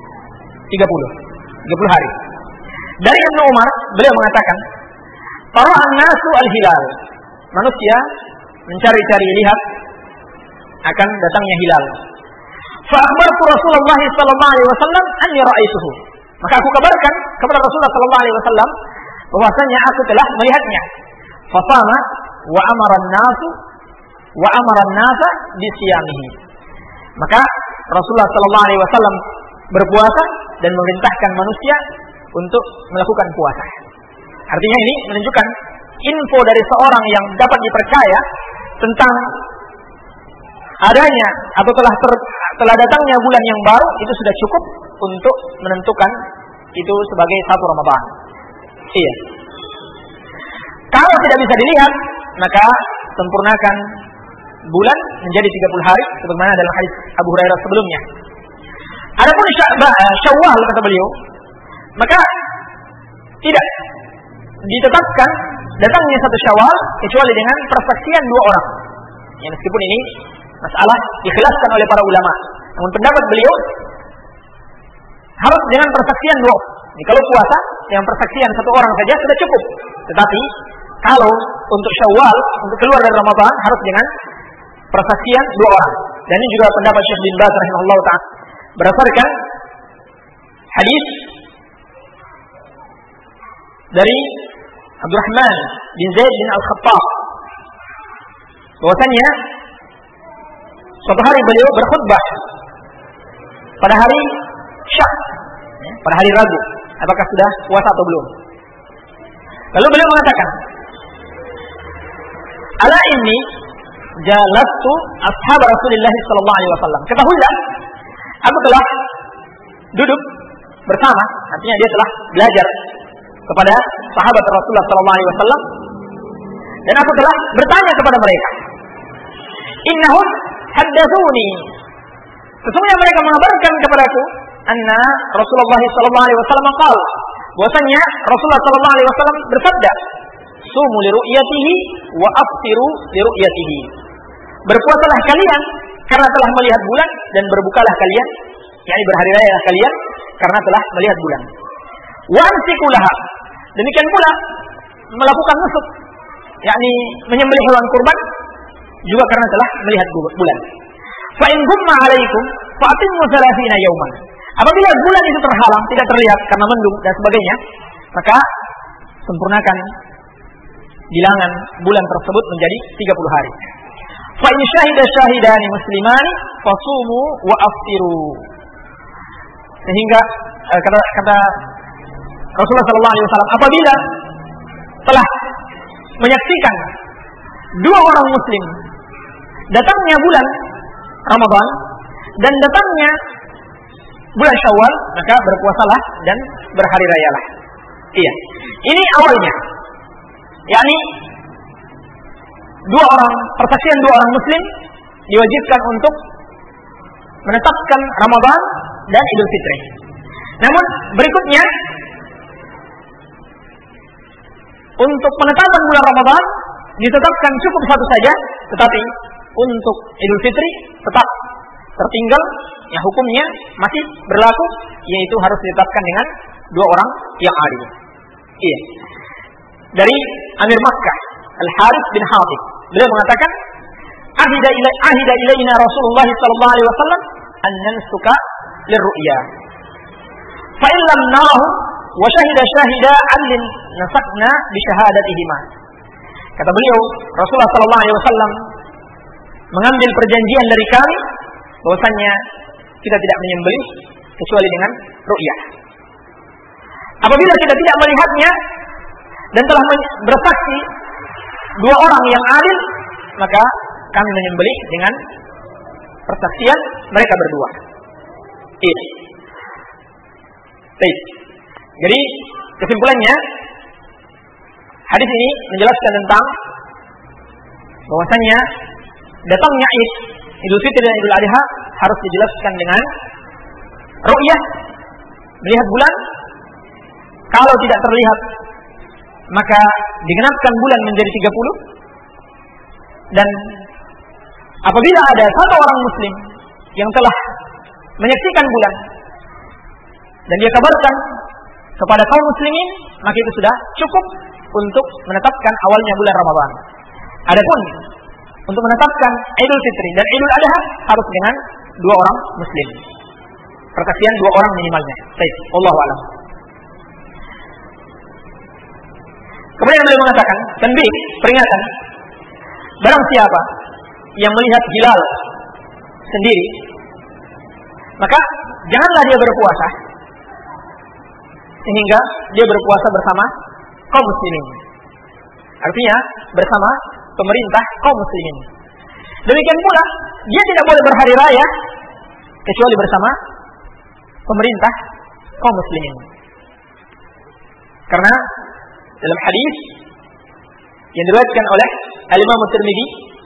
30 hari. Dari Ibnu Umar, beliau mengatakan, "Tara'an nasu al-hilal." Manusia mencari-cari lihat akan datangnya hilal. Fa akhbartu Rasulullah sallallahu alaihi wasallam anni ra'aituhu. Maka aku kabarkan kepada Rasulullah sallallahu alaihi wasallam bahwasanya aku telah melihatnya. Fa sama wa amara an-nasa bi siyamihi. Maka Rasulullah sallallahu alaihi wasallam berpuasa dan memerintahkan manusia untuk melakukan puasa. Artinya ini menunjukkan info dari seorang yang dapat dipercaya tentang adanya atau telah datangnya bulan yang baru, itu sudah cukup untuk menentukan itu sebagai satu Ramadan. Iya. Kalau tidak bisa dilihat, maka sempurnakan bulan menjadi 30 hari sebagaimana dalam hadis Abu Hurairah sebelumnya. Adapun Syawal kata beliau, maka tidak ditetapkan datangnya satu Syawal kecuali dengan persaksian dua orang. Ya, meskipun ini masalah dikhilafkan oleh para ulama, namun pendapat beliau harus dengan persaksian dua. Jadi kalau puasa yang persaksian satu orang saja sudah cukup. Tetapi kalau untuk Syawal, untuk keluar dari Ramadan harus dengan persaksian dua orang. Dan ini juga pendapat Syekh bin Baz rahimahullah ta'ala berdasarkan hadis dari Abdurrahman bin Zaid bin Al-Khattab bahwasanya suatu hari beliau berkhutbah pada hari Syak, pada hari Rabu, apakah sudah puasa atau belum. Lalu beliau mengatakan, ala inni jalastu ashab Rasulullah sallallahu alaihi wasallam. Ketahuilah, aku telah duduk bersama, artinya dia telah belajar kepada sahabat Rasulullah sallallahu alaihi wasallam, dan aku telah bertanya kepada mereka. Innahum haddatsuni, sesungguhnya mereka mengabarkan kepadaku anna Rasulullah sallallahu alaihi wasallam qala, bahwasanya Rasulullah sallallahu alaihi wasallam bersabda, sumu li ru'yatihi wa aftiru li ru'yatihi. Berpuasalah kalian karena telah melihat bulan, dan berbukalah kalian, yakni berhari raya kalian karena telah melihat bulan. Wa amsiku laha, demikian pula melakukan nusuk, yakni menyembelih hewan kurban juga karena telah melihat bulan. Fa in gumma alaikum fa atimmu 30 yauman. Apabila bulan itu terhalang, tidak terlihat karena mendung dan sebagainya, maka sempurnakan bilangan bulan tersebut menjadi 30 hari. Fa in syahida syahidani muslimani fasumu wa aftiru. Sehingga kata Rasulullah sallallahu alaihi wasallam, apabila telah menyaksikan dua orang muslim datangnya bulan Ramadan dan datangnya bulan Syawal, maka berpuasalah dan berhari rayalah. Iya. Ini awalnya. Yakni persaksian dua orang muslim diwajibkan untuk menetapkan Ramadan dan Idul Fitri. Namun berikutnya, untuk penetapan bulan Ramadan ditetapkan cukup satu saja, tetapi untuk Idul Fitri tetap tertinggal, ya hukumnya masih berlaku, yaitu harus ditetapkan dengan dua orang yang adil. Iya. Dari Amir Makkah Al-Harith bin Hatib, beliau mengatakan, ahida ilaina Rasulullah sallallahu alaihi wasallam an nansuka lirru'ya. Fa in lam narahu wa syahida syahida adlin nasakna bi syahadatihima. Kata beliau, Rasulullah sallallahu alaihi wasallam mengambil perjanjian dari kami bahwasanya kita tidak menyembelih kecuali dengan ru'yah. Apabila kita tidak melihatnya dan telah bersaksi dua orang yang adil, maka kami menyembelih dengan persaksian mereka berdua. Ini. Baik. Jadi kesimpulannya, hadis ini menjelaskan tentang bahwasanya datangnya Idul Fitri dan Idul Adha harus dijelaskan dengan ru'yah, melihat bulan. Kalau tidak terlihat, maka digenapkan bulan menjadi 30. Dan apabila ada satu orang muslim yang telah menyaksikan bulan dan dia kabarkan kepada kaum muslimin, maka itu sudah cukup untuk menetapkan awalnya bulan Ramadan. Adapun untuk menetapkan Idul Fitri dan Idul Adha harus dengan dua orang muslim, persaksian dua orang minimalnya. Baik, wallahu a'lam. Kemudian beliau mengatakan, tanbih, peringatan, barang siapa yang melihat hilal sendiri, maka janganlah dia berpuasa sehingga dia berpuasa bersama kaum muslimin. Artinya bersama pemerintah kaum muslimin. Demikian pula dia tidak boleh berhari raya kecuali bersama pemerintah kaum muslimin. Karena dalam hadis yang diriwayatkan oleh Al-Imam Tirmidzi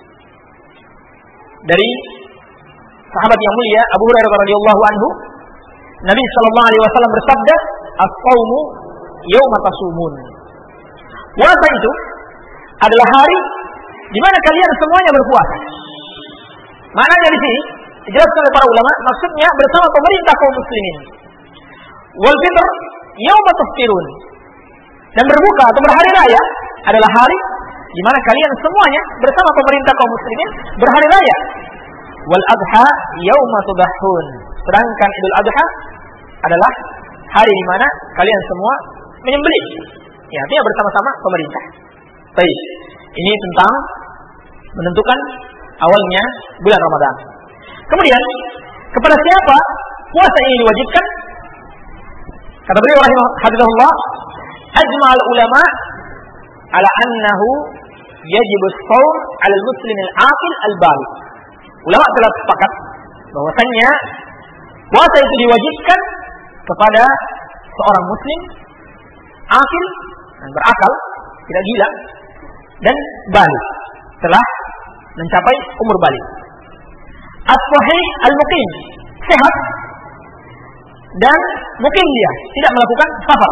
dari sahabat yang mulia Abu Hurairah radhiyallahu anhu, Nabi sallallahu alaihi wasallam bersabda, "As-shaumu yauma tasumun." Puasa itu adalah hari di mana kalian semuanya berpuasa. Maknanya di sini dijelaskan oleh para ulama, maksudnya bersama pemerintah kaum muslimin. Wal fitr yauma tuftirun. Dan berbuka atau berhari raya adalah hari di mana kalian semuanya bersama pemerintah kaum muslimin berhari raya. Wal adha yauma tudahhun. Sedangkan Idul Adha adalah hari di mana kalian semua menyembelih. Ya, artinya bersama-sama pemerintah. Baik. Ini tentang menentukan awalnya bulan Ramadan. Kemudian, kepada siapa puasa ini diwajibkan? Kata beliau rahimahullah, ajma'al ulama ala annahu yajibu as-shaum 'ala al-muslim al-'aqil al-baligh. Ulama telah sepakat bahwasanya puasa itu diwajibkan kepada seorang muslim akil dan berakal, tidak gila, dan baligh, telah mencapai umur baligh. As-sahih al-muqim, sehat dan mukim dia, tidak melakukan safar.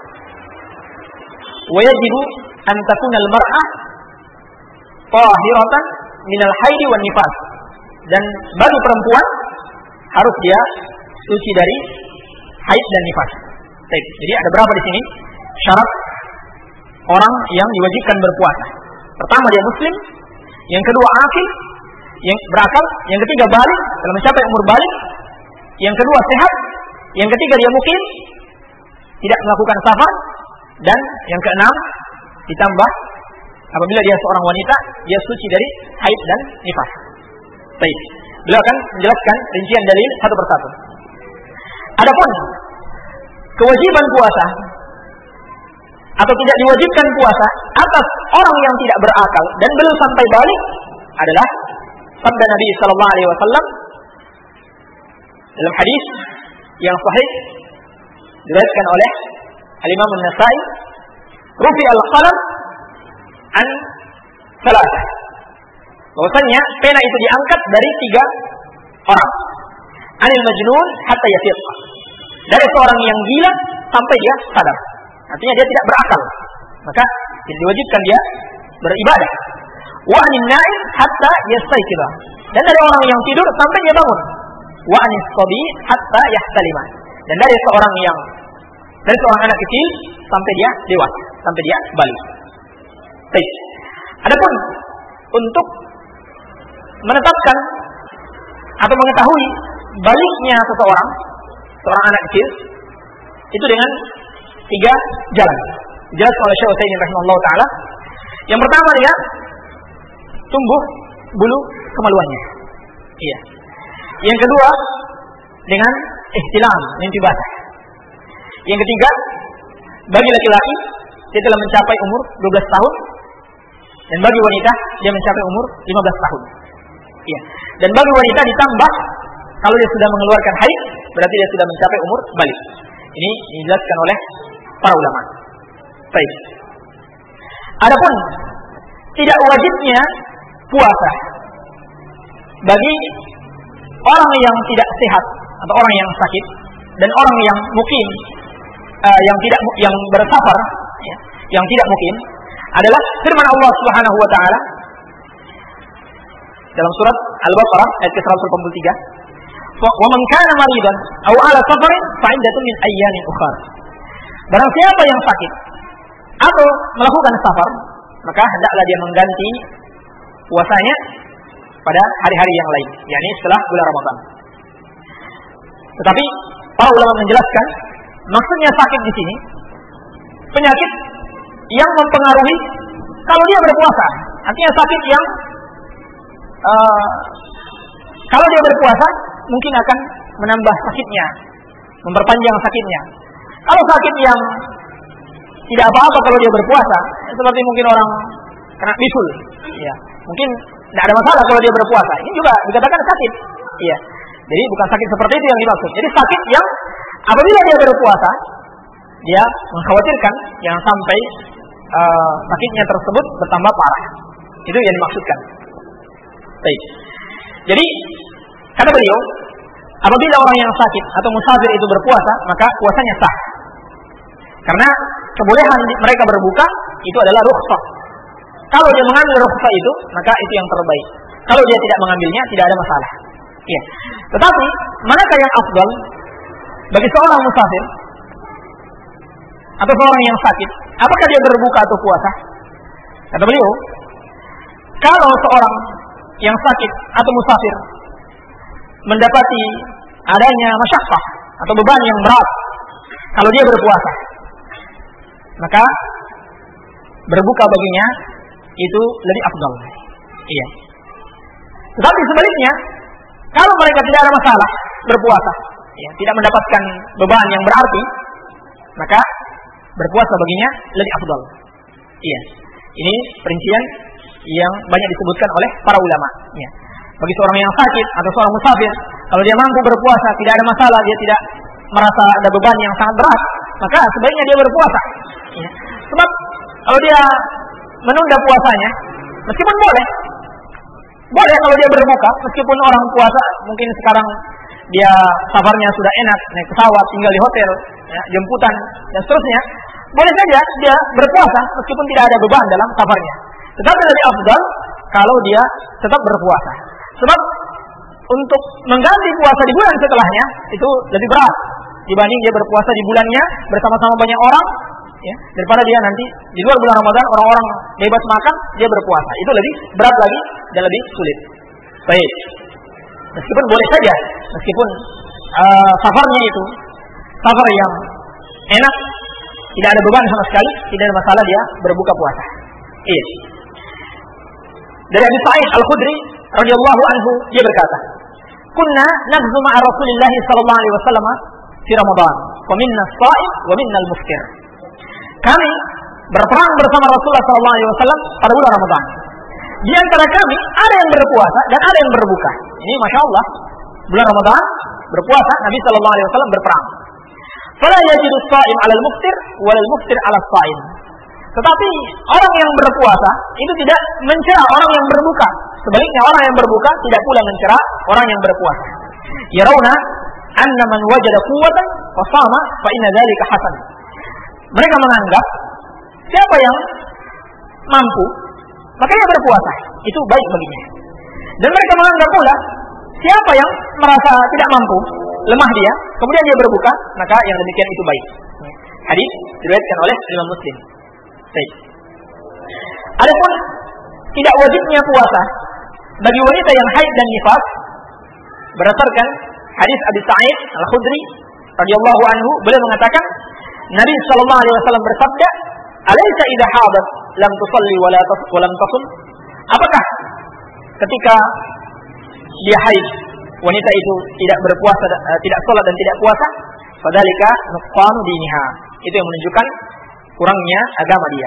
Wa yajibu an takuna al-mar'ah tahiratan min al-haid wan nifas. Dan bagi perempuan harus dia suci dari haid dan nifas. Baik, jadi ada berapa di sini syarat orang yang diwajibkan berpuasa? Pertama, dia muslim, yang kedua akil, yang berakal, yang ketiga baligh, telah mencapai umur baligh, yang kedua sehat, yang ketiga dia mukim, tidak melakukan safar, dan yang keenam ditambah apabila dia seorang wanita, dia suci dari haid dan nifas. Baik, beliau akan menjelaskan rincian dalil satu persatu. Adapun kewajiban puasa atau tidak diwajibkan puasa atas orang yang tidak berakal dan belum sampai balik adalah sabda Nabi sallallahu alaihi wasallam dalam hadis yang sahih diriwayatkan oleh Al-Imam An-Nasa'i, rufi al-qalam an salasah, bahwasanya pena itu diangkat dari 3 orang, anil majnun hatta yafiq, dari seorang yang gila sampai dia sadar, artinya dia tidak berakal, maka diwajibkan dia beribadah. Wa anin na'im hatta yastayqiza, dan dari orang yang tidur sampai dia bangun. Wa anis sabi hatta yahtalima, dan dari seorang anak kecil sampai dia dewasa, sampai dia balik. Baik. Adapun untuk menetapkan atau mengetahui baliknya seorang anak kecil itu dengan 3 jalan. Dijelaskan oleh Syekh Utsaimin rahimahullah taala. Yang pertama, dia tumbuh bulu kemaluannya. Iya. Yang kedua, dengan ihtilam, mimpi basah. Yang ketiga, bagi laki-laki dia telah mencapai umur 12 tahun, dan bagi wanita dia mencapai umur 15 tahun. Iya. Dan bagi wanita ditambah kalau dia sudah mengeluarkan haid, berarti dia sudah mencapai umur balik. Ini dijelaskan oleh para ulama. Baik. Adapun tidak wajibnya puasa bagi orang yang tidak sehat atau orang yang sakit dan orang yang mukim, yang bersafar, ya, yang tidak mukim, adalah firman Allah Subhanahu wa taala dalam surat Al-Baqarah ayat 183, "Wa man kana maridan aw ala safarin fa iddatun min ayyamin ukhra." Barang siapa yang sakit atau melakukan safar, maka hendaklah dia mengganti puasanya pada hari-hari yang lain, yakni setelah bulan Ramadan. Tetapi para ulama menjelaskan, maksudnya sakit di sini penyakit yang mempengaruhi kalau dia berpuasa. Artinya sakit yang kalau dia berpuasa mungkin akan menambah sakitnya, memperpanjang sakitnya. Kalau sakit yang tidak apa-apa kalau dia berpuasa, seperti mungkin orang kena bisul, ya, mungkin tidak ada masalah kalau dia berpuasa. Ini juga dikatakan sakit, ya. Jadi bukan sakit seperti itu yang dimaksud. Jadi sakit yang apabila dia berpuasa, dia mengkhawatirkan yang sampai sakitnya tersebut bertambah parah. Itu yang dimaksudkan. Baik. Jadi kata beliau, apabila orang yang sakit atau musafir itu berpuasa, maka puasanya sah. Karena kebolehan mereka berbuka itu adalah rukhsah. kalau dia mengambil rukhsah itu, maka itu yang terbaik. Kalau dia tidak mengambilnya, tidak ada masalah. Iya. Tetapi manakah yang afdal bagi seorang musafir atau seorang yang sakit? Apakah dia berbuka atau puasa? Kata beliau, kalau seorang yang sakit atau musafir mendapati adanya masyaqqah atau beban yang berat, kalau dia berpuasa, maka berbuka baginya itu lebih afdal. Iya. Tetapi sebaliknya, kalau mereka tidak ada masalah berpuasa, ya, tidak mendapatkan beban yang berarti, maka berpuasa baginya lebih afdal. Iya. Ini perincian yang banyak disebutkan oleh para ulama. Ya. Bagi seorang yang sakit atau seorang musafir, kalau dia mampu berpuasa, tidak ada masalah, dia tidak merasa ada beban yang sangat berat, maka sebaiknya dia berpuasa. Ya. Sebab kalau dia menunda puasanya, meskipun boleh kalau dia berbuka, meskipun orang puasa mungkin sekarang dia safarnya sudah enak, naik pesawat, tinggal di hotel, ya, jemputan dan seterusnya, boleh saja dia berpuasa meskipun tidak ada beban dalam safarnya. Tetapi lebih afdal kalau dia tetap berpuasa. Sebab untuk mengganti puasa di bulan setelahnya itu lebih berat dibanding dia berpuasa di bulannya bersama-sama banyak orang, ya, daripada dia nanti di luar bulan Ramadan orang-orang bebas makan, dia berpuasa. Itu lebih berat lagi dan lebih sulit. Baik. Meskipun boleh saja, meskipun safarnya itu safar yang enak, tidak ada beban sama sekali, tidak ada masalah dia berbuka puasa. Iya. Dari Abi Sa'id Al-Khudri radhiyallahu anhu, dia berkata, "Kunna nagzu ma'a Rasulillah sallallahu alaihi wasallam fi Ramadan, wa minna as-sha'im wa minna al-muftir." Kami berperang bersama Rasulullah sallallahu alaihi wasallam pada bulan Ramadan. Di antara kami ada yang berpuasa dan ada yang berbuka. Ini Masya Allah, bulan Ramadan berpuasa, Nabi sallallahu alaihi wasallam berperang. Fala yajidu as-sha'im 'ala al-muftir wa al-muftir 'ala as-sha'im. Tetapi orang yang berpuasa itu tidak mencela orang yang berbuka. Sebaliknya orang yang berbuka tidak pula mencela orang yang berpuasa. Yarawna anna man wajada quwwatan fa shama fa inna dzalika hasan. Mereka menganggap siapa yang mampu maka dia berpuasa, itu baik baginya. Dan mereka menganggap pula siapa yang merasa tidak mampu, lemah dia, kemudian dia berbuka, maka yang demikian itu baik. Hadis diriwayatkan oleh Imam Muslim. Baik. Adapun tidak wajibnya puasa bagi wanita yang haid dan nifas berdasarkan hadis Abi Sa'id Al-Khudri radhiyallahu anhu, beliau mengatakan Nabi sallallahu alaihi wasallam bersabda, "Alaysa idza hadat lam tusalli wa lam tasum?" Apakah ketika dia haid wanita itu tidak berpuasa, tidak salat dan tidak puasa? Fadzalika nuqsanu diniha. Itu yang menunjukkan kurangnya agama dia.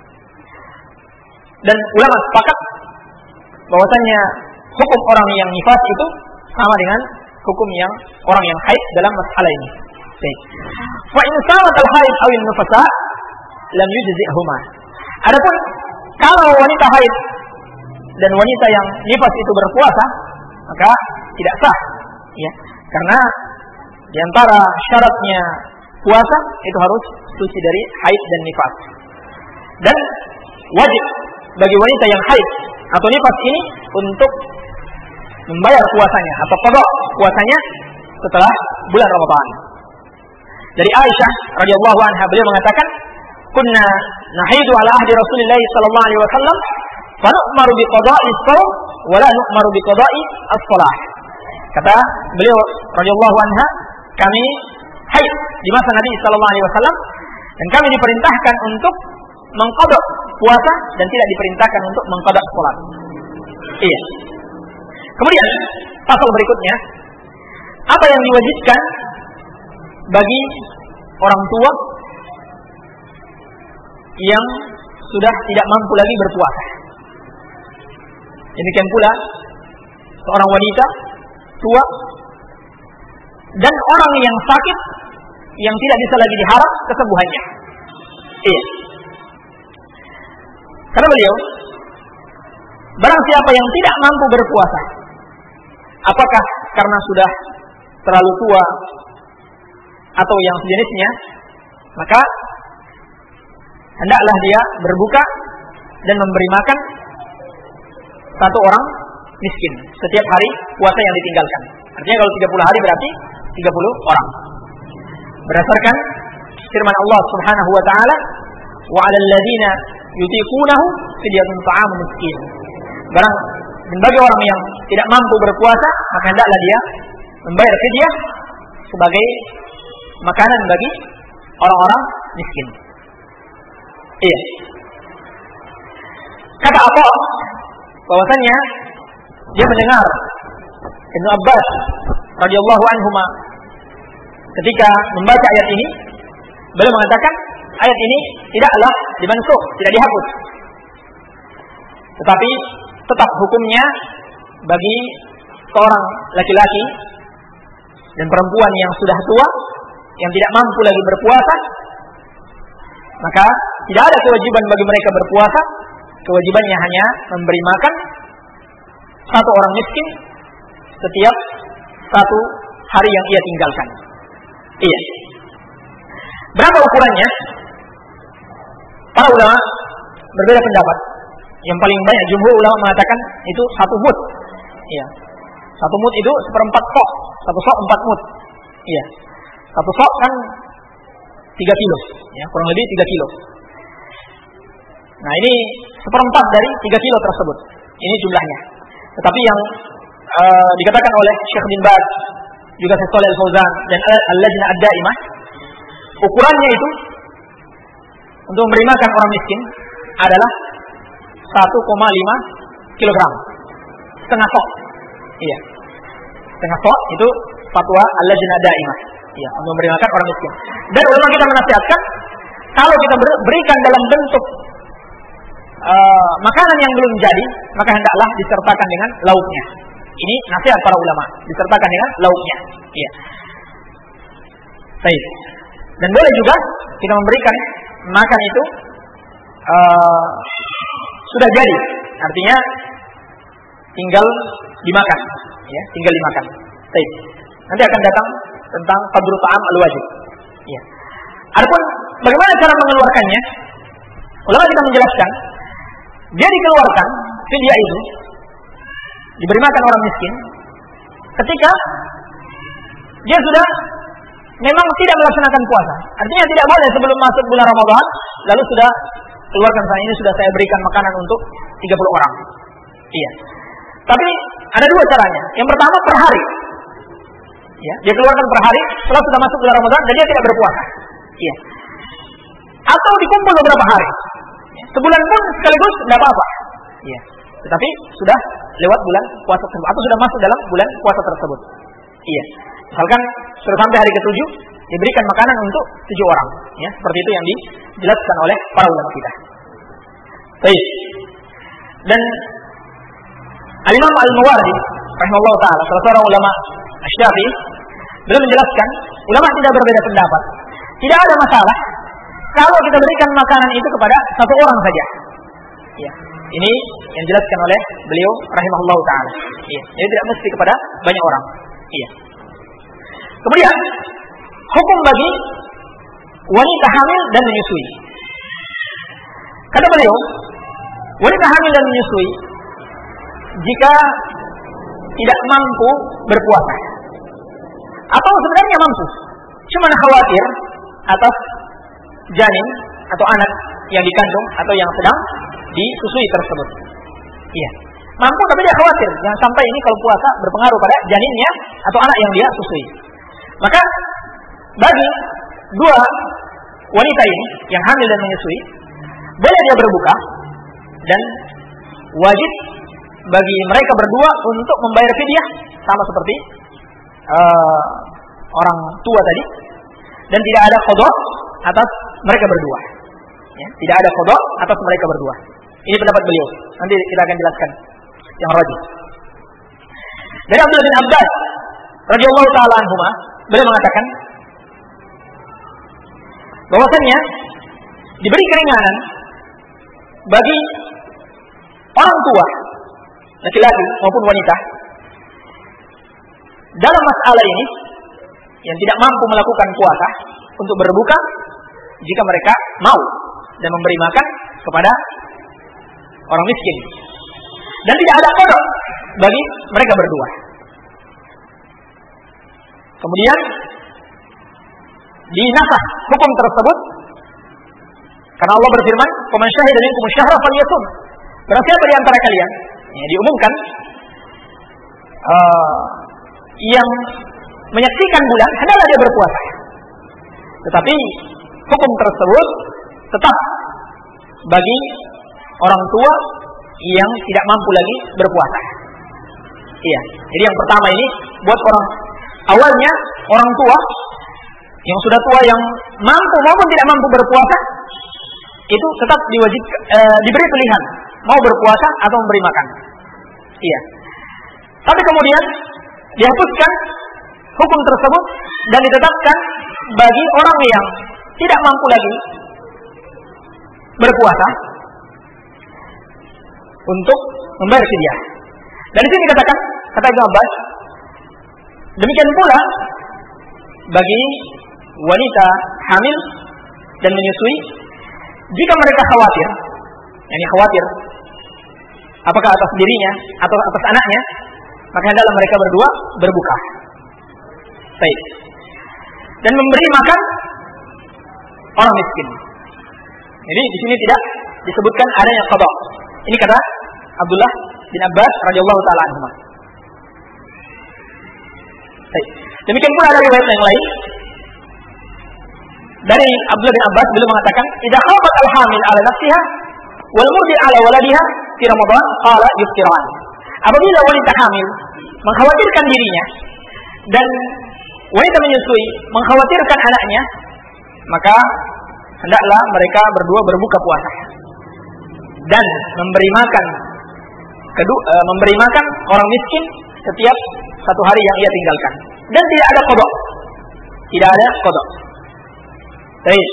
Dan ulama sepakat bahwasanya hukum orang yang nifas itu sama dengan hukum yang orang yang haid dalam masalah ini. Baik. Fa in salat al-haid aw an-nufasa lam yujzi'huma. Adapun kalau wanita haid dan wanita yang nifas itu berpuasa, maka tidak sah, ya. Karena di antara syaratnya puasa itu harus suci dari haid dan nifas. Dan wajib bagi wanita yang haid atau nifas ini untuk membayar puasanya atau qada puasanya setelah bulan Ramadan. Dari Aisyah radhiyallahu anha, beliau mengatakan, "Kunna nahidu ala ahdi Rasulillah sallallahu alaihi wasallam, fa nu'maru bi qada'i as-sawm wa la nu'maru bi qada'i as-shalah." Kata beliau radhiyallahu anha, kami haid di masa Nabi sallallahu alaihi wasallam dan kami diperintahkan untuk mengqada puasa dan tidak diperintahkan untuk mengqada salat. Iya. Kemudian pasal berikutnya, apa yang diwajibkan bagi orang tua yang sudah tidak mampu lagi berpuasa. Demikian pula seorang wanita tua dan orang yang sakit yang tidak bisa lagi diharap kesembuhannya. Iya. Karena beliau, barang siapa yang tidak mampu berpuasa, apakah karena sudah terlalu tua atau yang sejenisnya, maka hendaklah dia berbuka dan memberi makan satu orang miskin setiap hari puasa yang ditinggalkan. Artinya kalau 30 hari berarti 30 orang. Berdasarkan firman Allah Subhanahu wa taala, "Wa 'alal ladzina yutiqunahu fidyatun ta'am miskin." Dan bagi orang yang tidak mampu berpuasa, maka hendaklah dia membayar fidyah sebagai makanan bagi orang-orang miskin. Iya. Kata Atta bahwasanya dia mendengar Ibnu Abbas radhiyallahu anhuma ketika membaca ayat ini, beliau mengatakan ayat ini tidaklah dimansukh, tidak dihapus, tetapi tetap hukumnya bagi seorang laki-laki dan perempuan yang sudah tua yang tidak mampu lagi berpuasa, maka tidak ada kewajiban bagi mereka berpuasa. Kewajibannya hanya memberi makan satu orang miskin setiap satu hari yang ia tinggalkan. Iya. Berapa ukurannya? Para ulama berbeda pendapat. Yang paling banyak jumhur ulama mengatakan itu 1 mud. Iya. 1 mud itu seperempat sok. 1 sok 4 mud. Iya. 1 sok kan 3 kilo. Ya, kurang lebih 3 kilo. Nah, ini seperempat dari 3 kilo tersebut. Ini jumlahnya. Tetapi yang dikatakan oleh Syekh bin Baz, juga Syekh Shalih Al-Fauzan dan Al-Lajnah Ad-Daimah, ukurannya itu untuk memberi makan orang miskin adalah 1,5 kilogram. Setengah sok. Iya. Setengah sok itu fatwa Al-Lajnah Ad-Daimah. Iya, untuk memberi makan orang miskin. Dan ulama kita menasihatkan kalau kita berikan dalam bentuk makanan yang belum jadi, maka hendaklah disertakan dengan lauknya. Ini nasihat para ulama, disertakan dengan lauknya. Iya. Baik. Dan boleh juga kita memberikan makan itu sudah jadi, artinya tinggal dimakan, ya, tinggal dimakan. Baik. Nanti akan datang tentang qadru ta'am al-wajib. Ya. Adapun bagaimana cara mengeluarkannya? Ulama kita menjelaskan, dia dikeluarkan fidyah itu diberi makan orang miskin ketika dia sudah memang tidak melaksanakan puasa. Artinya tidak boleh sebelum masuk bulan Ramadan lalu sudah keluarkan, saya ini sudah saya berikan makanan untuk 30 orang. Iya. Tapi ada 2 caranya. Yang pertama per hari. Ya, dia keluarkan per hari setelah sudah masuk bulan Ramadan dan dia tidak berpuasa. Iya. Atau dikumpul beberapa hari. Ya, sebulan pun sekaligus tidak apa-apa. Iya. Tetapi sudah lewat bulan puasa tersebut atau sudah masuk dalam bulan puasa tersebut. Iya. Misalkan sudah sampai hari ke-7 diberikan makanan untuk 7 orang. Ya, seperti itu yang dijelaskan oleh para ulama kita. Baik. Dan Al-Imam Al-Mawardi rahimahullah taala, salah seorang ulama Asy-Syafi'i, beliau menjelaskan ulama tidak berbeda pendapat. Tidak ada masalah kalau kita berikan makanan itu kepada 1 orang saja. Ya. Ini yang dijelaskan oleh beliau rahimahullah taala. Ya. Jadi tidak mesti kepada banyak orang. Iya. Kemudian hukum bagi wanita hamil dan menyusui. Kata beliau, wanita hamil dan menyusui jika tidak mampu berpuasa atau sebenarnya mampu, cuma khawatir atas janin atau anak yang dikandung atau yang sedang disusui tersebut. Iya. Mampu tapi dia khawatir jangan sampai ini kalau puasa berpengaruh pada janinnya atau anak yang dia susui. Maka bagi 2 wanita ini yang hamil dan menyusui, boleh dia berbuka dan wajib bagi mereka berdua untuk membayar fidyah sama seperti orang tua tadi, dan tidak ada qadha atas mereka berdua. Ya, tidak ada qadha atas mereka berdua. Ini pendapat beliau. Nanti kita akan jelaskan yang rajih. Dari Abdullah bin Abbas radhiyallahu taala anhuma, beliau mengatakan bahwasanya diberi keringanan bagi orang tua laki-laki maupun wanita dalam masalah ini yang tidak mampu melakukan puasa untuk berbuka jika mereka mau dan memberi makan kepada orang miskin. Dan tidak ada qada bagi mereka berdua. Kemudian dinasah hukum tersebut karena Allah berfirman, "Faman syahida minkum syahra falyasum." Barang siapa di antara kalian, diumumkan yang menyaksikan bulan, hendaklah dia berpuasa. Tetapi hukum tersebut tetap bagi orang tua yang tidak mampu lagi berpuasa. Iya. Jadi yang pertama ini buat awalnya orang tua yang sudah tua yang mampu maupun tidak mampu berpuasa itu tetap diberi pilihan mau berpuasa atau memberi makan. Iya. Tapi kemudian dihapuskan hukum tersebut dan ditetapkan bagi orang yang tidak mampu lagi berpuasa untuk membayar fidyah. Dan di sini dikatakan, kata Ibnu Abbas, demikian pula bagi wanita hamil dan menyusui, jika mereka khawatir, apakah atas dirinya atau atas anaknya, maka hendaklah mereka berdua berbuka. Baik. Dan memberi makan orang miskin. Jadi di sini tidak disebutkan adanya qada. Ini kata Abdullah bin Abbas radhiyallahu taala anhu. Baik. Demikian pula ada riwayat yang lain dari Abdullah bin Abbas beliau mengatakan, "Idza khafat al-hamil 'ala nafsiha wal murdi 'ala waladiha fi Ramadan, qala yuftiran." Apabila wanita hamil mengkhawatirkan dirinya dan wanita menyusui mengkhawatirkan anaknya, maka hendaklah mereka berdua berbuka puasa dan memberi makan orang miskin setiap satu hari yang ia tinggalkan. Dan tidak ada qada. Tidak ada qada. Baik.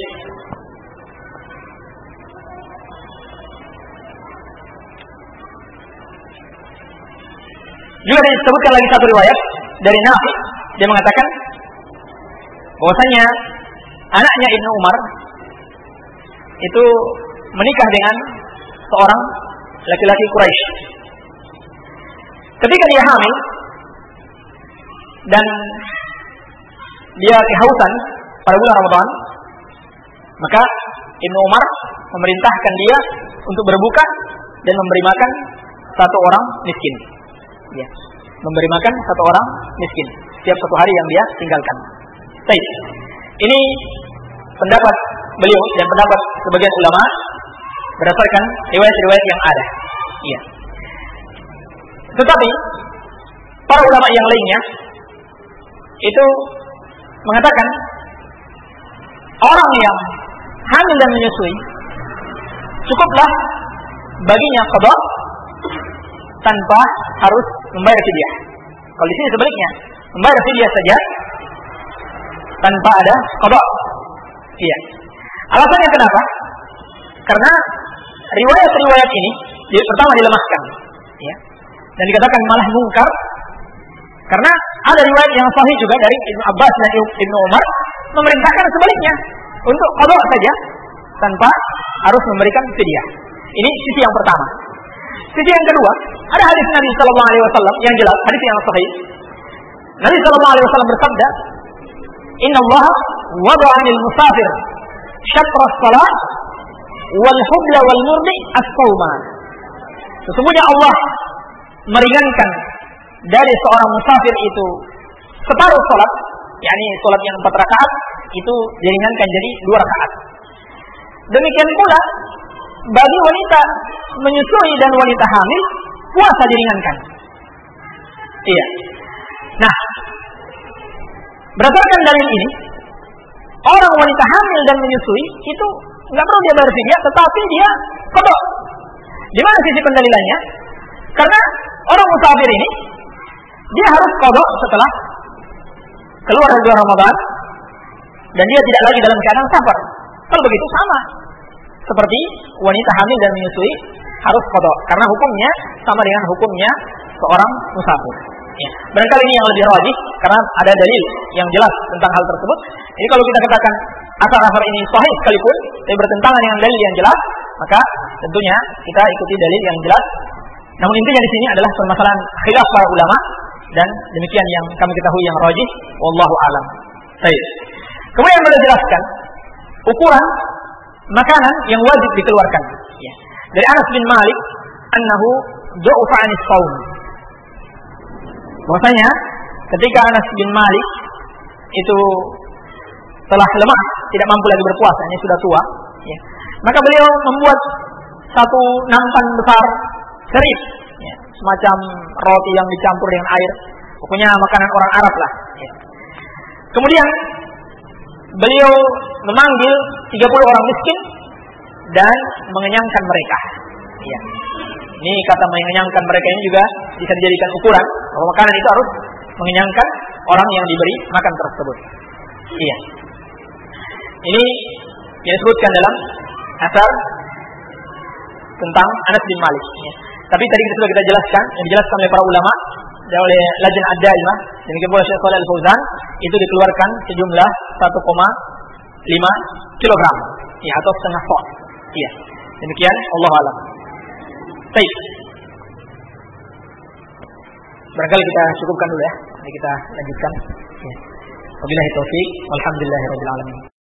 Juga disebutkan lagi satu riwayat dari Nafi, dia mengatakan bahwasanya anaknya Ibnu Umar itu menikah dengan seorang laki-laki Quraisy. Ketika dia hamil dan dia kehausan pada bulan Ramadan, maka Ibnu Umar memerintahkan dia untuk berbuka dan memberi makan satu orang miskin. Ya, memberi makan satu orang miskin setiap satu hari yang dia tinggalkan. Baik. Ini pendapat beliau dan pendapat sebagian ulama berdasarkan riwayat-riwayat yang ada. Iya. Tetapi para ulama yang lainnya itu mengatakan orang yang hamil dan menyusui cukuplah baginya qada tanpa harus membayar fidyah. Kalau di sini sebaliknya, membayar fidyah saja tanpa ada qada. Iya. Alasannya kenapa? Karena riwayat-riwayat ini pertama dilemahkan, ya. Dan dikatakan malah mungkar karena ada riwayat yang sahih juga dari Ibnu Abbas dan Ibnu Umar memerintahkan sebaliknya untuk qada saja tanpa harus memberikan fidyah. Ini sisi yang pertama. Sisi yang kedua, ada hadis Nabi sallallahu alaihi wasallam yang jelas, hadis yang sahih. Nabi sallallahu alaihi wasallam bersabda, "Inna Allah wada'a 'anil musafir syatra as-salat wal hubla wal murdi as-sawma." Sesungguhnya Allah meringankan dari seorang musafir itu separuh salat, yakni salat yang 4 rakaat itu diringankan jadi 2 rakaat. Demikian pula bagi wanita menyusui dan wanita hamil, puasa diringankan. Iya. Nah, berdasarkan dalil ini, orang wanita hamil dan menyusui itu nggak perlu dia bayar fidyah, tetapi dia qada. Di mana sisi pendalilannya? Karena orang musafir ini dia harus qada setelah keluar dari bulan Ramadan dan dia tidak lagi dalam keadaan safar. Kalau begitu sama seperti wanita hamil dan menyusui harus qada karena hukumnya sama dengan hukumnya seorang musafir. Ya. Barangkali ini yang lebih rajih karena ada dalil yang jelas tentang hal tersebut. Jadi kalau kita katakan asar-asar ini sahih sekalipun tapi bertentangan dengan dalil yang jelas, maka tentunya kita ikuti dalil yang jelas. Namun intinya di sini adalah permasalahan khilaf para ulama dan demikian yang kami ketahui yang rajih, wallahu alam. Baik. Kemudian beliau jelaskan ukuran makanan yang wajib dikeluarkan. Ya. Dari Anas bin Malik, annahu du'fa 'anis shaum. Bahwasanya ketika Anas bin Malik itu telah lemah, tidak mampu lagi berpuasa, ini sudah tua, ya. Maka beliau membuat satu nampan besar serif, ya, semacam roti yang dicampur dengan air, pokoknya makanan orang Arab lah. Ya. Kemudian beliau memanggil 30 orang miskin dan mengenyangkan mereka. Ya. Ini kata mengenyangkan mereka ini juga bisa dijadikan ukuran bahwa makanan itu harus mengenyangkan orang yang diberi makan tersebut. Iya. Ini yang disebutkan dalam asar tentang Anas bin Malik. Ya. Tapi tadi sudah kita jelaskan, yang dijelaskan oleh para ulama dan oleh Lajnah Ad-Daimah, demikian pula Syekh Shalih Al-Fauzan, itu dikeluarkan sejumlah 1,5 kilogram, ya, atau setengah pot. Iya. Demikian, Allahu a'lam. Baik. Barangkali kita cukupkan dulu ya. Nanti kita lanjutkan. Ya. Wabillahi taufiq. Walhamdulillahirabbil alamin.